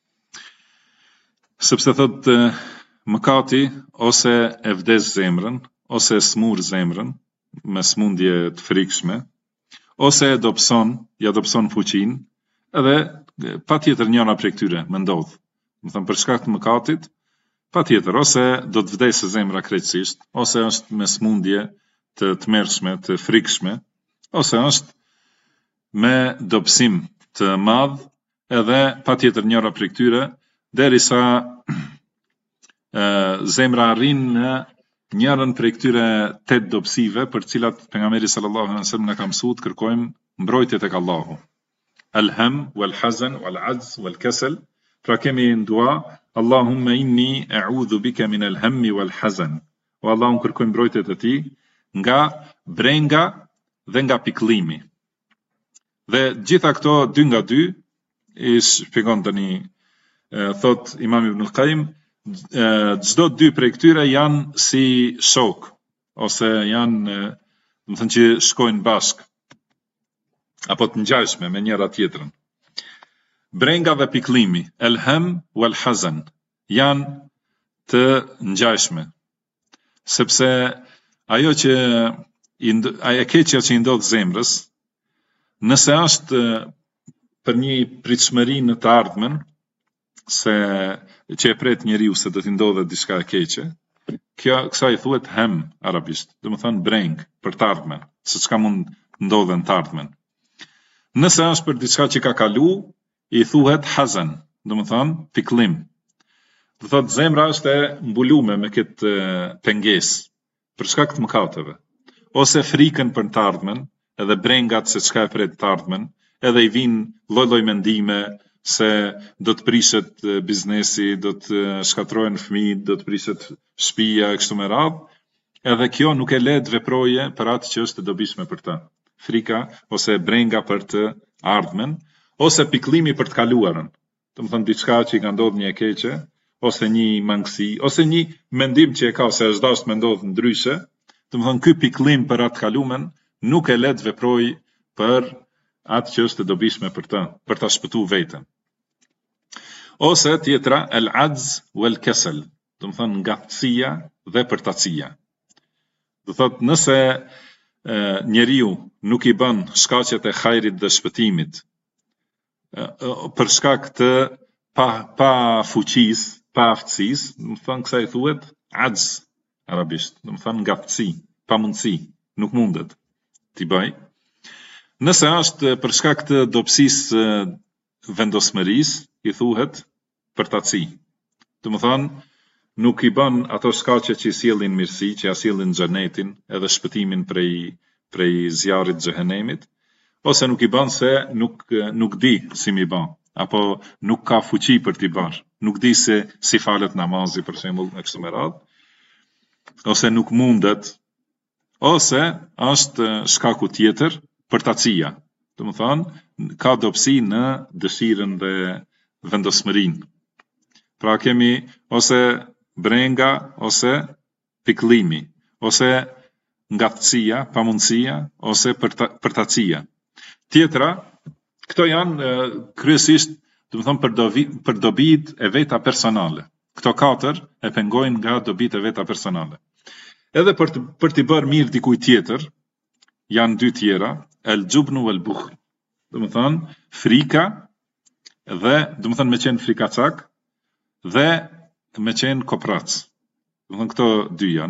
Sepse thotë mëkati ose e vdes zemrën, ose e smur zemrën me smundje të frikshme, ose e dobëson fuqinë, edhe patjetër njëra prej këtyre më ndodh. Do thënë për shkak të mëkatit, patjetër ose do të vdesë zemra krejtësisht, ose është me smundje të tmerrshme, të frikshme, ose është me dobësim të madh, edhe patjetër njëra prej këtyre, derisa zemra arrin në njërën prej këtyre 8 dobësive për cilat pejgamberi sallallahu alaihi wasallam na ka mësuar të kërkojmë mbrojtje tek Allahu. Al-ham wal-hazan wal-'ajz wal-kasal. Pra kemi në dua, Allahumma inni a'udhu bika min al-hammi wal-hazan. O Allah, unë kërkoj mbrojtje te ti nga brenga dhe nga pikëllimi. Dhe gjitha këto 2 nga 2 i shpjegon tani, thot Imam Ibn al-Qayyim, çdo 2 prej këtyre janë si shok, ose janë, do të thënë që shkojnë bashkë, apo të ngjashme me njëra tjetrën. Brenga dhe pikëllimi, el-ham wal-hazan, janë të ngjashme, sepse ajo keqja që i ndodh zemrës, nëse është për një pritshmëri në të ardhmen, se që e pret njeriu se do t'i ndodhet diçka e keqe, kësaj thuhet hem arabisht, do të thënë breng për të ardhmen, se çka mund ndodhen të ardhmen. Nëse është për diçka që ka kalu, i thuhet hazan, do të thënë pikëllim. Do thotë zemra është e mbulume me këtë pengesë për shkak të mëkateve, ose frikën për të ardhmen, edhe brengat se çka e pret të ardhmen, edhe i vinë lloj-lloj mendime se do të prishet biznesi, do të shkatrohen fëmijët, do të prishet shtëpia e kështu me radhë, edhe kjo nuk e le të veproje për atë që është e dobishme për ta. Frika ose brenga për të ardhmen, ose pikëllimi për të kaluarën. Do të thënë diçka që i ka ndodhur një e keqe, ose një mangësi, ose një mendim që e ka se është dashur të ndodhë ndryshe, do të thënë ky pikëllim për atë kalumen nuk e le të veprojë për atë që është e dobishme për ta shpëtuar veten. Ose tjetra, al-ajz wal-kasal, do të thonë ngatësia dhe përtatësia. Do thotë nëse njeriu nuk i bën shkaqet e hajrit dhe shpëtimit për shkak të pa fuqisë, pa aftësisë, do të thonë kësaj thuhet ajz arabisht, do të thonë ngatësi, pa mundësi, nuk mundet t'i bëj. Nëse është për shkak të dobësisë vendosmërisë, i thuhet përtatësi. Do të thonë nuk i bën ato shkaqe që i sjellin mirësi, që ja sjellin xhenetin edhe shpëtimin prej zjarrit xhehenemit, ose nuk i bën se nuk di si mi bën, apo nuk ka fuqi për t'i bërë, nuk di se si falet namazi për shembull me kështu me radhë, ose nuk mundet, ose është shkaku tjetër, përtatësia. Do të thonë ka dobësi në dëshirën dhe vendosmërinë. Pra kemi ose brenga, ose pikëllimi, ose ngatësia, pamundësia, ose përtatësia. Tjetra, këto janë kryesisht, do të thonë për dobit e veta personale. Këto katër e pengojnë nga dobit e veta personale. Edhe për t'i bërë mirë dikujt tjetër, janë dy tjera, el-gjubnu wal-bukhl. Do të thonë frika dhe do të thonë me qenë frikacak dhe me qenë koprac. Do të thonë këto dyja.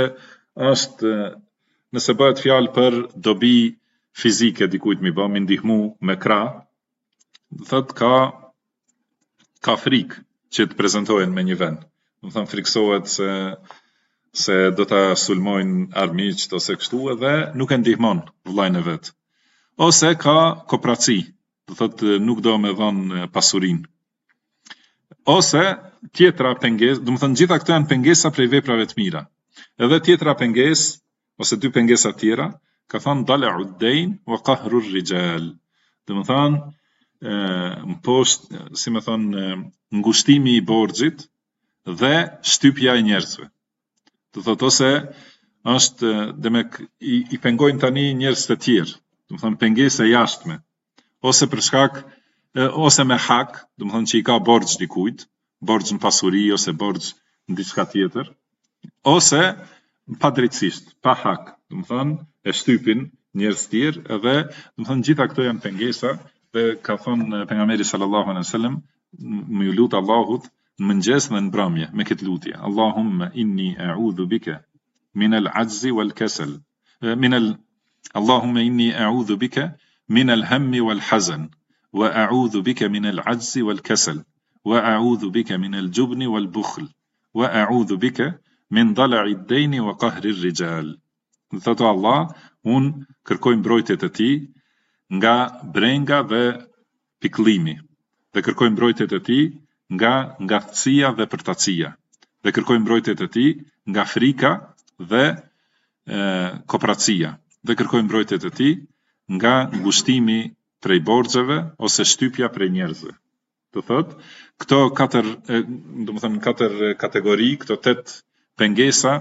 Nëse bëhet fjalë për dobi fizike dikujt mi bë, mi ndihmu me krah, do thotë ka frikë që të prezantohen me një vend. Do të thonë friksohet se do ta sulmojnë armiqt ose kështu edhe nuk e ndihmon vllajën e vet. Ose ka kopraci, do thotë nuk do me dhënë pasurinë. Ose tjetra pengesë, do të thonë gjitha këto janë pengesa prej veprave të mira. Edhe tjetra pengesë ose dy pengesa tjera, ka thënë dala'u ad-dayn wa qahru ar-rijal. Do të thonë si më thonë ngushtimi i borxhit dhe shtypja e njerëzve. Do thotë ose është demek i pengojnë tani njerëz të tjerë, do të thonë pengesë jashtme, ose për shkak ose me hak, do të thonë që i ka borxh dikujt, borxh në pasuri ose borxh në diçka tjetër, ose padrejtësisht, pa hak, do të thonë e shtypin njerëz të tjerë edhe do të thonë gjitha këto janë pengesa dhe ka thonë pejgamberi sallallahu alaihi wasallam më ju lut Allahut në mëngjes dhe në mbrëmje me këtë lutje. Allahumma inni a'udhu bika min al-'ajzi wal-kasal. Allahumma inni a'udhu bika min al-hammi wal-hazan wa a'udhu bika min al-'ajzi wal-kasal wa a'udhu bika min al-jubni wal-bukhl wa a'udhu bika min dala'i ad-dayn wa qahri ar-rijal. Thotë Allah, unë kërkoj mbrojtje të ti nga brenga dhe pikëllimi, dhe kërkoj mbrojtje të ti nga ngatësia dhe përtatësia, dhe kërkoj mbrojtje të ti nga frika dhe kopracia, dhe kërkoj mbrojtje të ti nga ngushtimi prej borxheve ose shtypja prej njerëzve. Do thotë, këto katër kategori, këto 8 pengesa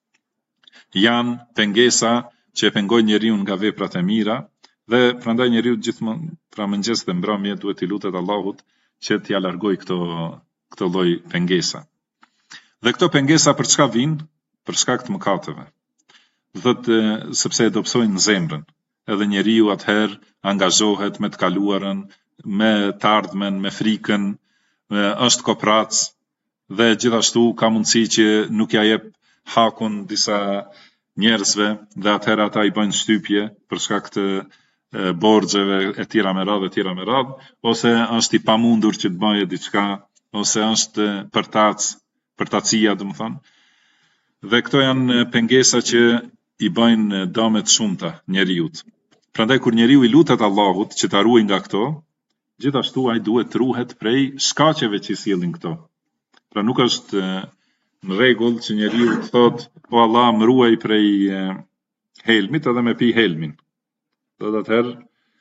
janë pengesa që e pengojnë njeriu nga veprat e mira dhe prandaj njeriu gjithmonë pra mëngjes dhe mbrëmje duhet i lutet Allahut që t'ia largoj këto lloj pengesa. Dhe këto pengesa për çka vijnë? Për shkak të mëkateve. Do thotë sepse e dobësojnë zemrën. Edhe njeriu atëherë angazhohet me të kaluarën, me të ardhmen, me frikën, është koprac dhe gjithashtu ka mundësi që nuk ja jep hakun disa njerëzve dhe atëherë ata i bëjnë shtypje për shkak të borxheve e tjera me radhë, ose është i pamundur që të bëjë diçka, ose është përtatësia, do të thonë. Dhe këto janë pengesa që i bëjnë dëme të shumta njeriut. Prandaj kur njeriu i lutet Allahut që ta ruajë nga këto, gjithashtu ai duhet të ruhet prej shkaqeve që sjellin këto. Pra nuk është në rregull që njeriu të thotë, o Allah më ruaj prej helmit edhe me pi helmin. Do të atëherë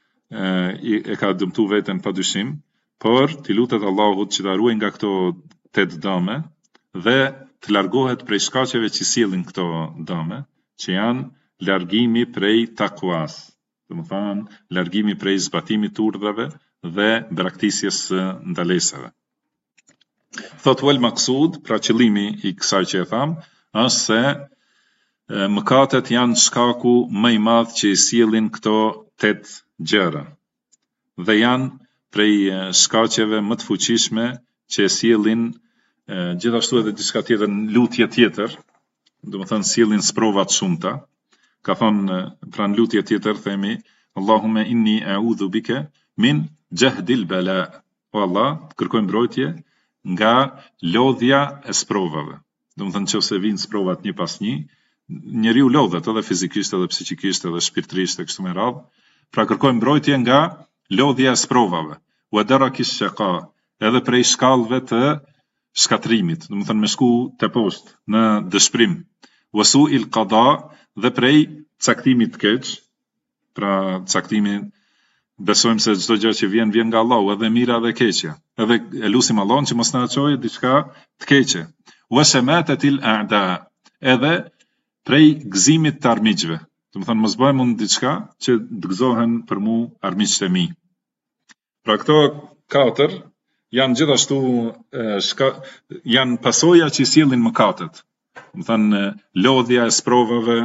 e ka dëmtu veten padyshim, por t'i lutet Allahut që ta ruaj nga këto 8 dëme dhe të largohet prej shkaqeve që sjellin këto dëme, që janë largimi prej takuas, do të thonë largimi prej zbatimit të urdhave dhe braktisjes së ndalesave. Thot wal maksud, pra qëllimi I kësaj që e tham, është se mëkatet janë shkaku më I madh që I sjellin këto 8 gjëra. Dhe janë prej shkaqeve më të fuqishme që e sjellin gjithashtu edhe diçka tjetër në lutje tjetër, domethënë sjellin sprova të shumta. Ka thonë pra në lutje tjetër themi Allahumma inni a'udhu bika min jahdil bala. O Allah, kërkoj mbrojtje nga lodhja e sprovave. Domethënë nëse vinë sprovat një pas një, njeriu lodhet edhe fizikisht edhe psikikisht edhe shpirtërisht e kështu me radhë. Pra kërkoj mbrojtje nga lodhja e sprovave. Wa daraki shaqa, edhe prej shkallëve të shkatrimit, domethënë me shku te poshtë në dëshpërim. Wa su'il qada, dhe prej caktimit të keq, pra caktimi besojmë se çdo gjë që vjen nga Allahu, edhe mira dhe keqja. Edhe e lutim Allahun që mos na çojë diçka të keqe. Wa shamatatil a'da, edhe prej gëzimit të armiqve. Domethënë mos bëjmë unë diçka që të gëzohen për mu armiqtë e mi. Pra këto 4 janë gjithashtu janë pasoja që I sjellin mëkatet. Domethënë lodhja e sprovave,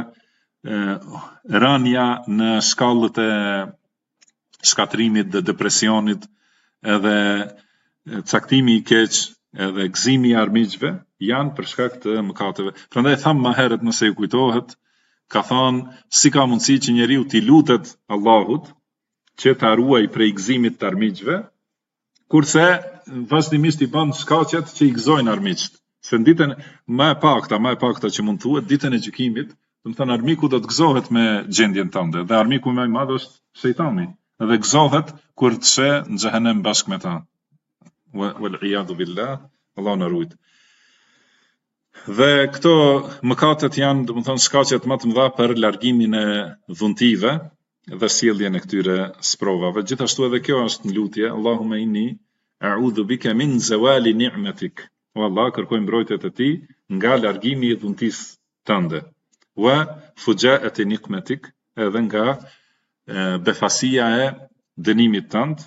rënja në shkallët e shkatrimit dhe depresionit, edhe caktimi I keq, edhe gëzimi I armiqve, janë për shkak të mëkateve. Prandaj tham më herët nëse ju kujtohet, ka thonë si ka mundësi që njeriu t'i lutet Allahut që ta ruaj prej gëzimit të armiqve, kurse vazhdimisht I bën shkaqet që I gëzojnë armiqt. Se në ditën më e pakta që mund thuhet, ditën e gjykimit, domethënë armiku do të gëzohet me gjendjen tënde, dhe armiku më I madh është shejtani, dhe gëzohet kur të sheh në xhehenem bashkë me ta. Wal iyadu billah, Allahu na ruaj. Dhe këto mëkatet janë domethënë shkaqet më të mëdha për largimin e dhuntive dhe sjelljen e këtyre sprovave. Gjithashtu edhe kjo është në lutje, Allahumma inni a'udhu bika min zawali ni'matik. O Allah, kërkoj mbrojtjet e Ti nga largimi I dhuntisë tënde. Wa fujaati nikmatik, edhe nga befasia e dënimit tënd.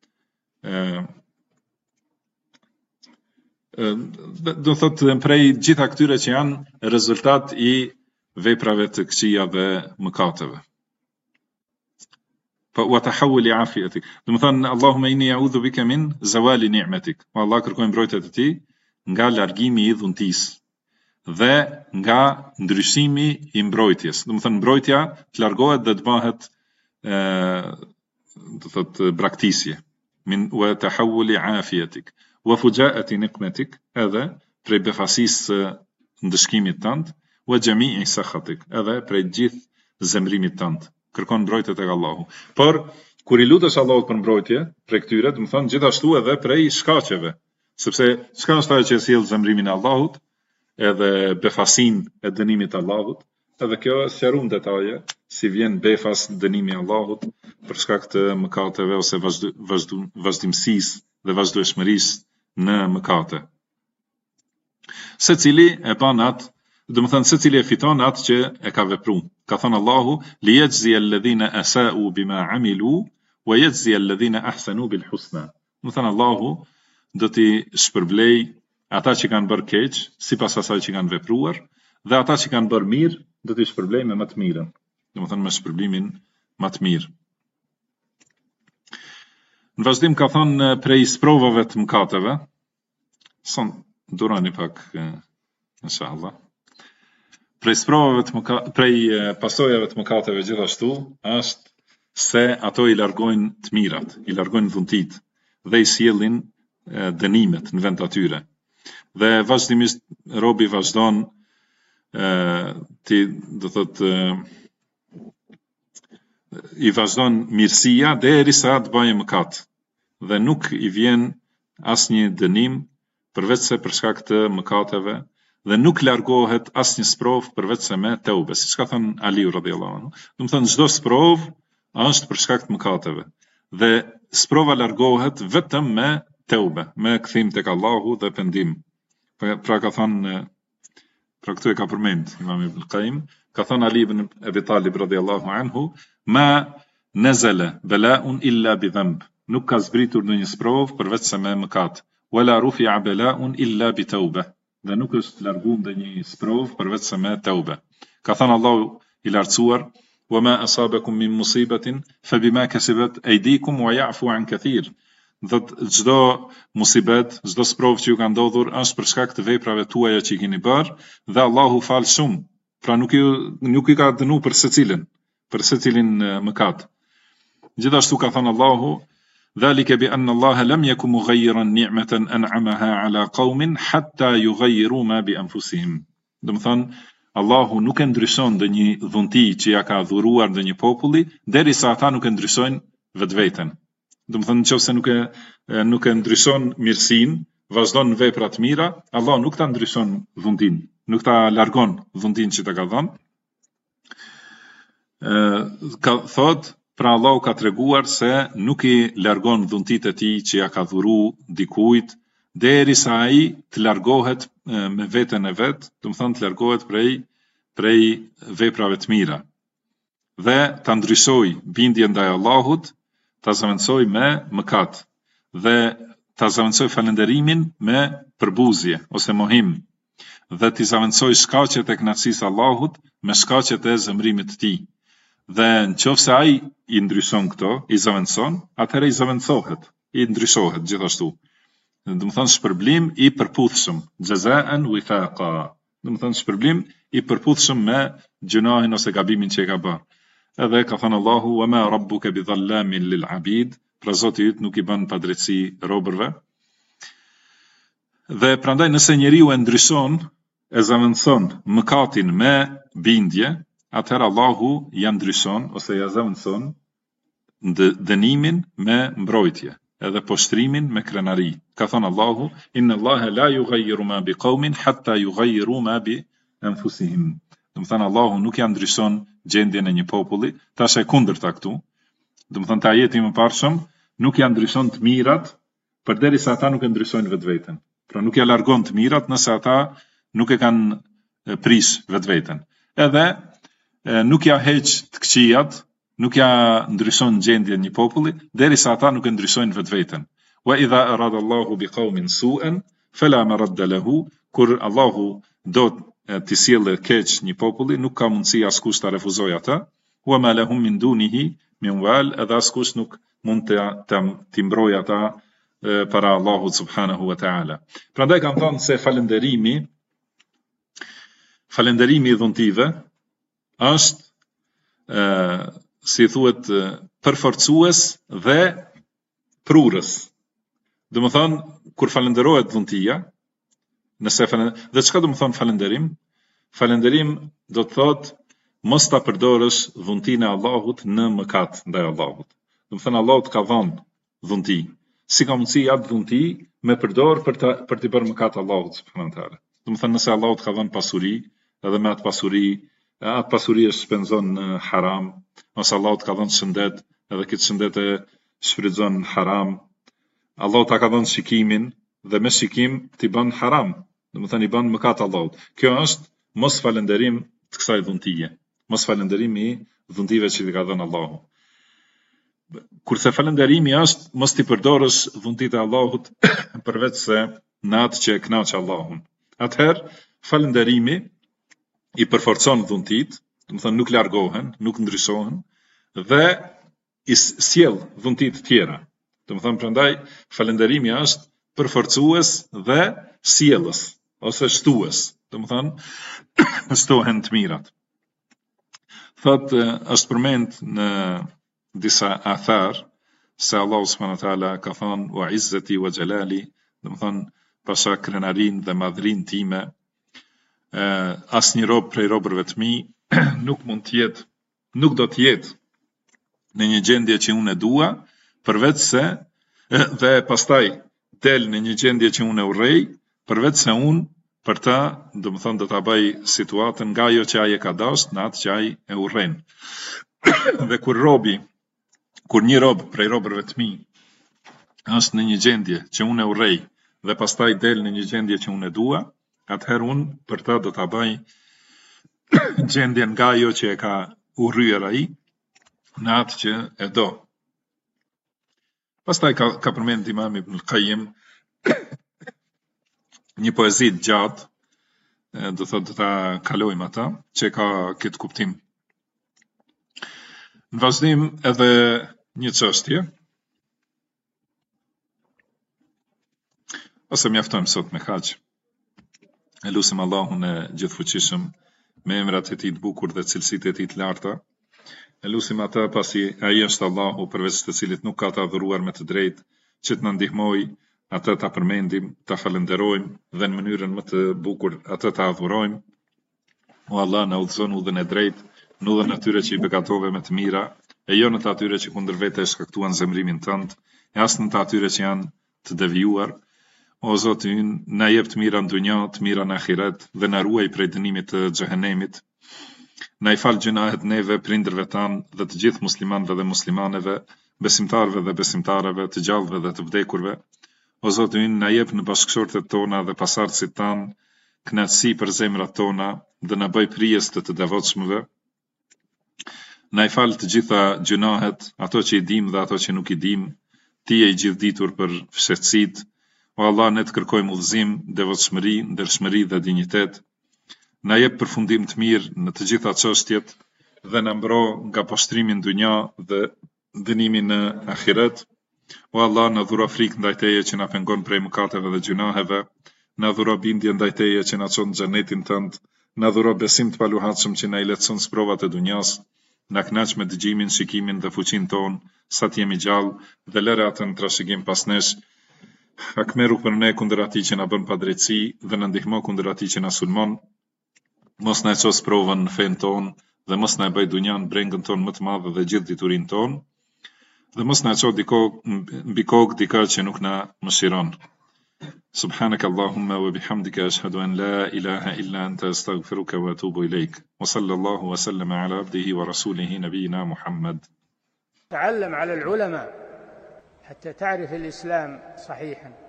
Do thotë prej gjitha këtyre që janë rezultat I veprave të këqija dhe mëkateve. Wa tahawuli afiyatik. Domethënë Allahumma inni a'udhu bika min zawali ni'matik. O Allah, kërkoj mbrojtjet e Ti nga largimi I dhuntisë dhe nga ndryshimi I mbrojtjes. Domethënë mbrojtja të largohet dhe të bëhet do thotë braktisje. Min wa tahawuli afiyatik. Wa fujaati nikmatik, edhe prej befasisë ndëshkimit tënd, wa jami'i sakhatik, edhe prej gjithë zemrimit tënd. Kërkon mbrojtje tek Allahu. Por kur I lutesh Allahut për mbrojtje, prej këtyre, do të thonë gjithashtu edhe prej shkaqeve, sepse çka është ajo që sjell zemrimin e Allahut, edhe befasin e dënimit të Allahut, edhe kjo është sqaruar në detaje, si vjen befas dënimi I Allahut për shkak të mëkateve ose vazhdimësisë dhe vazhdueshmërisë në mëkate. Secili e bën atë, domethënë secili e fiton atë që e ka vepruar. Ka thënë Allahu, li yajzi alladhina asa'u bima 'amilu wa yajzi alladhina ahsanu bil husna. Domethënë Allahu do t'i shpërblej ata që kanë bërë keq sipas asaj që kanë vepruar, dhe ata që kanë bërë mirë do t'i shpërblej me më të mirën. Domethënë me shpërblimin më të mirë. Në vazhdim ka thonë prej sprovave të mëkateve, son durani pak inshallah. Prej sprovave të prej pasojave të mëkateve gjithashtu është se ato I largojnë të mirat, I largojnë dhuntit dhe I sjellin dënimet në vend të atyre. Dhe vazhdimisht robi vazhdon do thotë I vazhdon mirësia derisa të bëjë mëkat, dhe nuk I vjen asnjë dënim përveç se për shkak të mëkateve, dhe nuk largohet asnjë sprovë përveç se me teube, siç ka thënë Aliu radhiyallahu anhu. Do të thonë çdo sprovë është për shkak të mëkateve, dhe sprova largohet vetëm me teube, me kthim tek Allahu dhe pendim. Pra ka thënë, pra këtu e ka përmend Imam Ibn Qayyim, ka thënë Ali ibn Abi Talib radhiyallahu anhu, ma nazala bala'un illa bi dhanb. Nuk ka zbritur në një sprovë përveç se me mëkat. wala rufi'a bala'un illa bi tawbah. Dhe nuk është larguar ndonjë sprov përveç se me tauba. Ka thënë Allahu i lartësuar: "Wa ma asabakum min musibatin fa bima kasabat aydikum wa ya'fu an kathir." Dhe çdo musibet, çdo sprov që ju ka ndodhur është për shkak të veprave tuaja që i keni bërë dhe Allahu fal shumë. Pra nuk i ka dënu për secilin mëkat. Gjithashtu ka thënë Allahu: ذلك بأن الله لم يكن مغيرا نعمة أنعمها على قوم حتى يغيروا ما بأنفسهم. Do të thonë, Allahu nuk e ndryshon ndonjë dhunti që ja ka dhuruar ndonjë populli derisa ata nuk e ndryshojnë vetveten. Do të thonë, nëse nuk e ndryshon mirësinë, vazhdon në vepra të mira, Allah nuk ta ndryshon dhuntin, nuk ta largon dhuntin që ta ka dhënë. Ka thotë, pra Allahu ka treguar se nuk i largon dhuntit e tij që ja ka dhuru dikujt derisa ai të largohet me veten e vet, do të thonë të largohet prej veprave të mira dhe ta ndryshoj bindjen ndaj Allahut, ta zëvendësoj me mëkat dhe ta zëvendësoj falënderimin me përbuzje ose mohim dhe t'i zëvendësoj shkaqet e kënaqësisë Allahut me shkaqet e zemrimit të tij. Dhe nëse ai i ndryshon këto, i zëvendëson, atëherë i zëvendësohet, i ndryshohet gjithashtu. Do të thonë shpërblim i përputhshëm, jazaan wifaqa. Do të thonë shpërblim i përputhshëm me gjunahin ose gabimin që e ka bërë. Edhe ka thënë Allahu: "Wa ma rabbuka bidhallamin lil abid." Pra Zoti yt nuk i bën padrejtësi robërve. Dhe prandaj nëse njeriu e ndryshon, e zëvendëson mëkatin me bindje, atëherë Allahu ja ndryshon ose ja zëvendëson dënimin me mbrojtje, edhe poshtrimin me krenari. Ka thënë Allahu: "Inna Allaha la yughayyiru ma biqaumin hatta yughayyiru ma bi anfusihim." Do të thënë Allahu nuk ja ndryshon gjendjen e një populli, tash e kundërta këtu. Do të thënë te ajeti më parshëm, nuk ja ndryshon të mirat përderisa ata nuk e ndryshojnë vetveten. Pra nuk ja largon të mirat nëse ata nuk e kanë prish vetveten. Edhe nuk ja heq të këqijat, nuk ja ndryshon gjendjen një populli derisa ata nuk e ndryshojnë vetveten. Wa idha arada Allahu biqaumin su'an fala maradda lahu. Kur Allahu do të sjellë keq një populli, nuk ka mundësi askush ta refuzojë ata. Wa ma lahum min dunihi min wal. Edhe askush nuk mund të mbrojë ata para Allahut subhanahu wa ta'ala. Prandaj kam thënë se falënderimi i dhuntive është si thuhet përforcues dhe prurës. Do të thonë, kur falenderohet dhuntia, dhe çka do të thonë falënderim? Falënderim do të thotë mos ta përdorësh dhuntinë e Allahut në mëkat ndaj Allahut. Do të thonë Allahu të ka dhënë dhunti. Si ka mundësi atë dhunti me përdor për të bërë mëkat Allahut subhanahu wa taala. Do të thonë nëse Allahu të ka dhënë pasuri, edhe me atë pasuri e shpenzon në haram, ose Allahu të ka dhënë shëndet, edhe këtë shëndet e shfrytëzon në haram. Allahu ta ka dhënë shikimin dhe me shikim t'i bën haram. Do të thënë i bën mëkat Allahut. Kjo është mos falënderim të kësaj dhuntie. Mos falënderim i dhuntive që t'i ka dhënë Allahu. Kurse falënderimi është mos t'i përdorësh dhuntitë e Allahut përveç se në atë që e kënaq Allahun. Atëherë falënderimi i përforcon dhuntit, do të thënë nuk largohen, nuk ndryshohen dhe i sjell dhuntit tjera. Do të thënë prandaj falënderimi është përforcues dhe sjellës ose shtues. Do të thënë shtohen të mirat. Thotë është përmend në disa athar se Allahu subhanahu wa taala ka thënë wa izzati wa jalali, do të thënë pasha krenarin dhe madhrin time, asnjë rob prej robërve të mi nuk do të jetë në një gjendje që unë e dua, përveç se dhe pastaj del në një gjendje që unë e urrej, përveç se unë për ta, do të thonë do ta bëj situatën nga ajo që ai e ka dashur në atë që ai e urren. Dhe kur një rob prej robërve të mi është në një gjendje që unë e urrej dhe pastaj del në një gjendje që unë e dua, atëherë unë për ta do ta bëj gjendjen nga ajo që e ka urryer ai në atë që e do. Pastaj ka përmend Imam Ibn al-Qayyim një poezi gjatë, do thotë do ta kalojmë ata, që ka këtë kuptim. Në vazhdim edhe një çështje, ose mjaftojmë sot me kaq. E lutim Allahun e gjithfuqishëm me emrat e tij të bukur dhe cilësitë e tij të larta. E lutim atë pasi ai është Allahu përveç të cilit nuk ka të adhuruar me të drejtë, që të na ndihmojë atë ta përmendim, ta falenderojmë dhe në mënyrën më të bukur atë ta adhurojmë. O Allah, na udhëzon udhën e drejtë, në udhën atyre që i begatove me të mira, e jo në të atyre që kundër vete shkaktuan zemrimin tënd, e as në të atyre që janë të devijuar. O Zoti ynë, na jep të mira në dunjë, të mira në ahiret dhe na ruaj prej dënimit të xhehenemit. Na i fal gjunahet neve, prindërve tanë dhe të gjithë muslimanëve dhe muslimaneve, besimtarëve dhe besimtareve, të gjallëve dhe të vdekurve. O Zoti ynë, na jep në bashkëshortet tona dhe pasardhësit tanë kënaqësi për zemrat tona dhe na bëj prijes të devotshmëve. Na i fal të gjitha gjunahet, ato që i dim dhe ato që nuk i dim. Ti je i gjithditur për fshehtësitë. O Allah, ne të kërkojmë udhëzim, devotshmëri, ndershmëri dhe dinjitet. Na jep përfundim të mirë në të gjitha çështjet dhe na mbro nga poshtrimi në dunja dhe dënimi në ahiret. O Allah, na dhuro frikë ndaj Teje që na pengon prej mëkateve dhe gjunaheve, na dhuro bindje ndaj Teje që na çon në xhenetin tënd, na dhuro besim të paluhatshëm që na i lehtëson sprovat e dunjas, na kënaq me dëgjimin, shikimin dhe fuqinë tonë, sa të jemi gjallë dhe lëre atë në trashëgim pas nesh. Hakmeru për ne kundër atij që na bën padrejtësi dhe na ndihmo kundër atij që na sulmon. Mos na ços provën në fen ton dhe mos na bëj dunjan brengën ton më të madhe dhe gjithë diturinë ton. Dhe mos na ço mbi kokë dikë që nuk na mëshiron. Subhanaka Allahumma wa bihamdika ashhadu an la ilaha illa anta astaghfiruka wa atubu ilaik. Wa sallallahu wa sallama ala abdihi wa rasulihi nabiyina Muhammad. تعلم على العلماء حتى تعرف الإسلام صحيحا.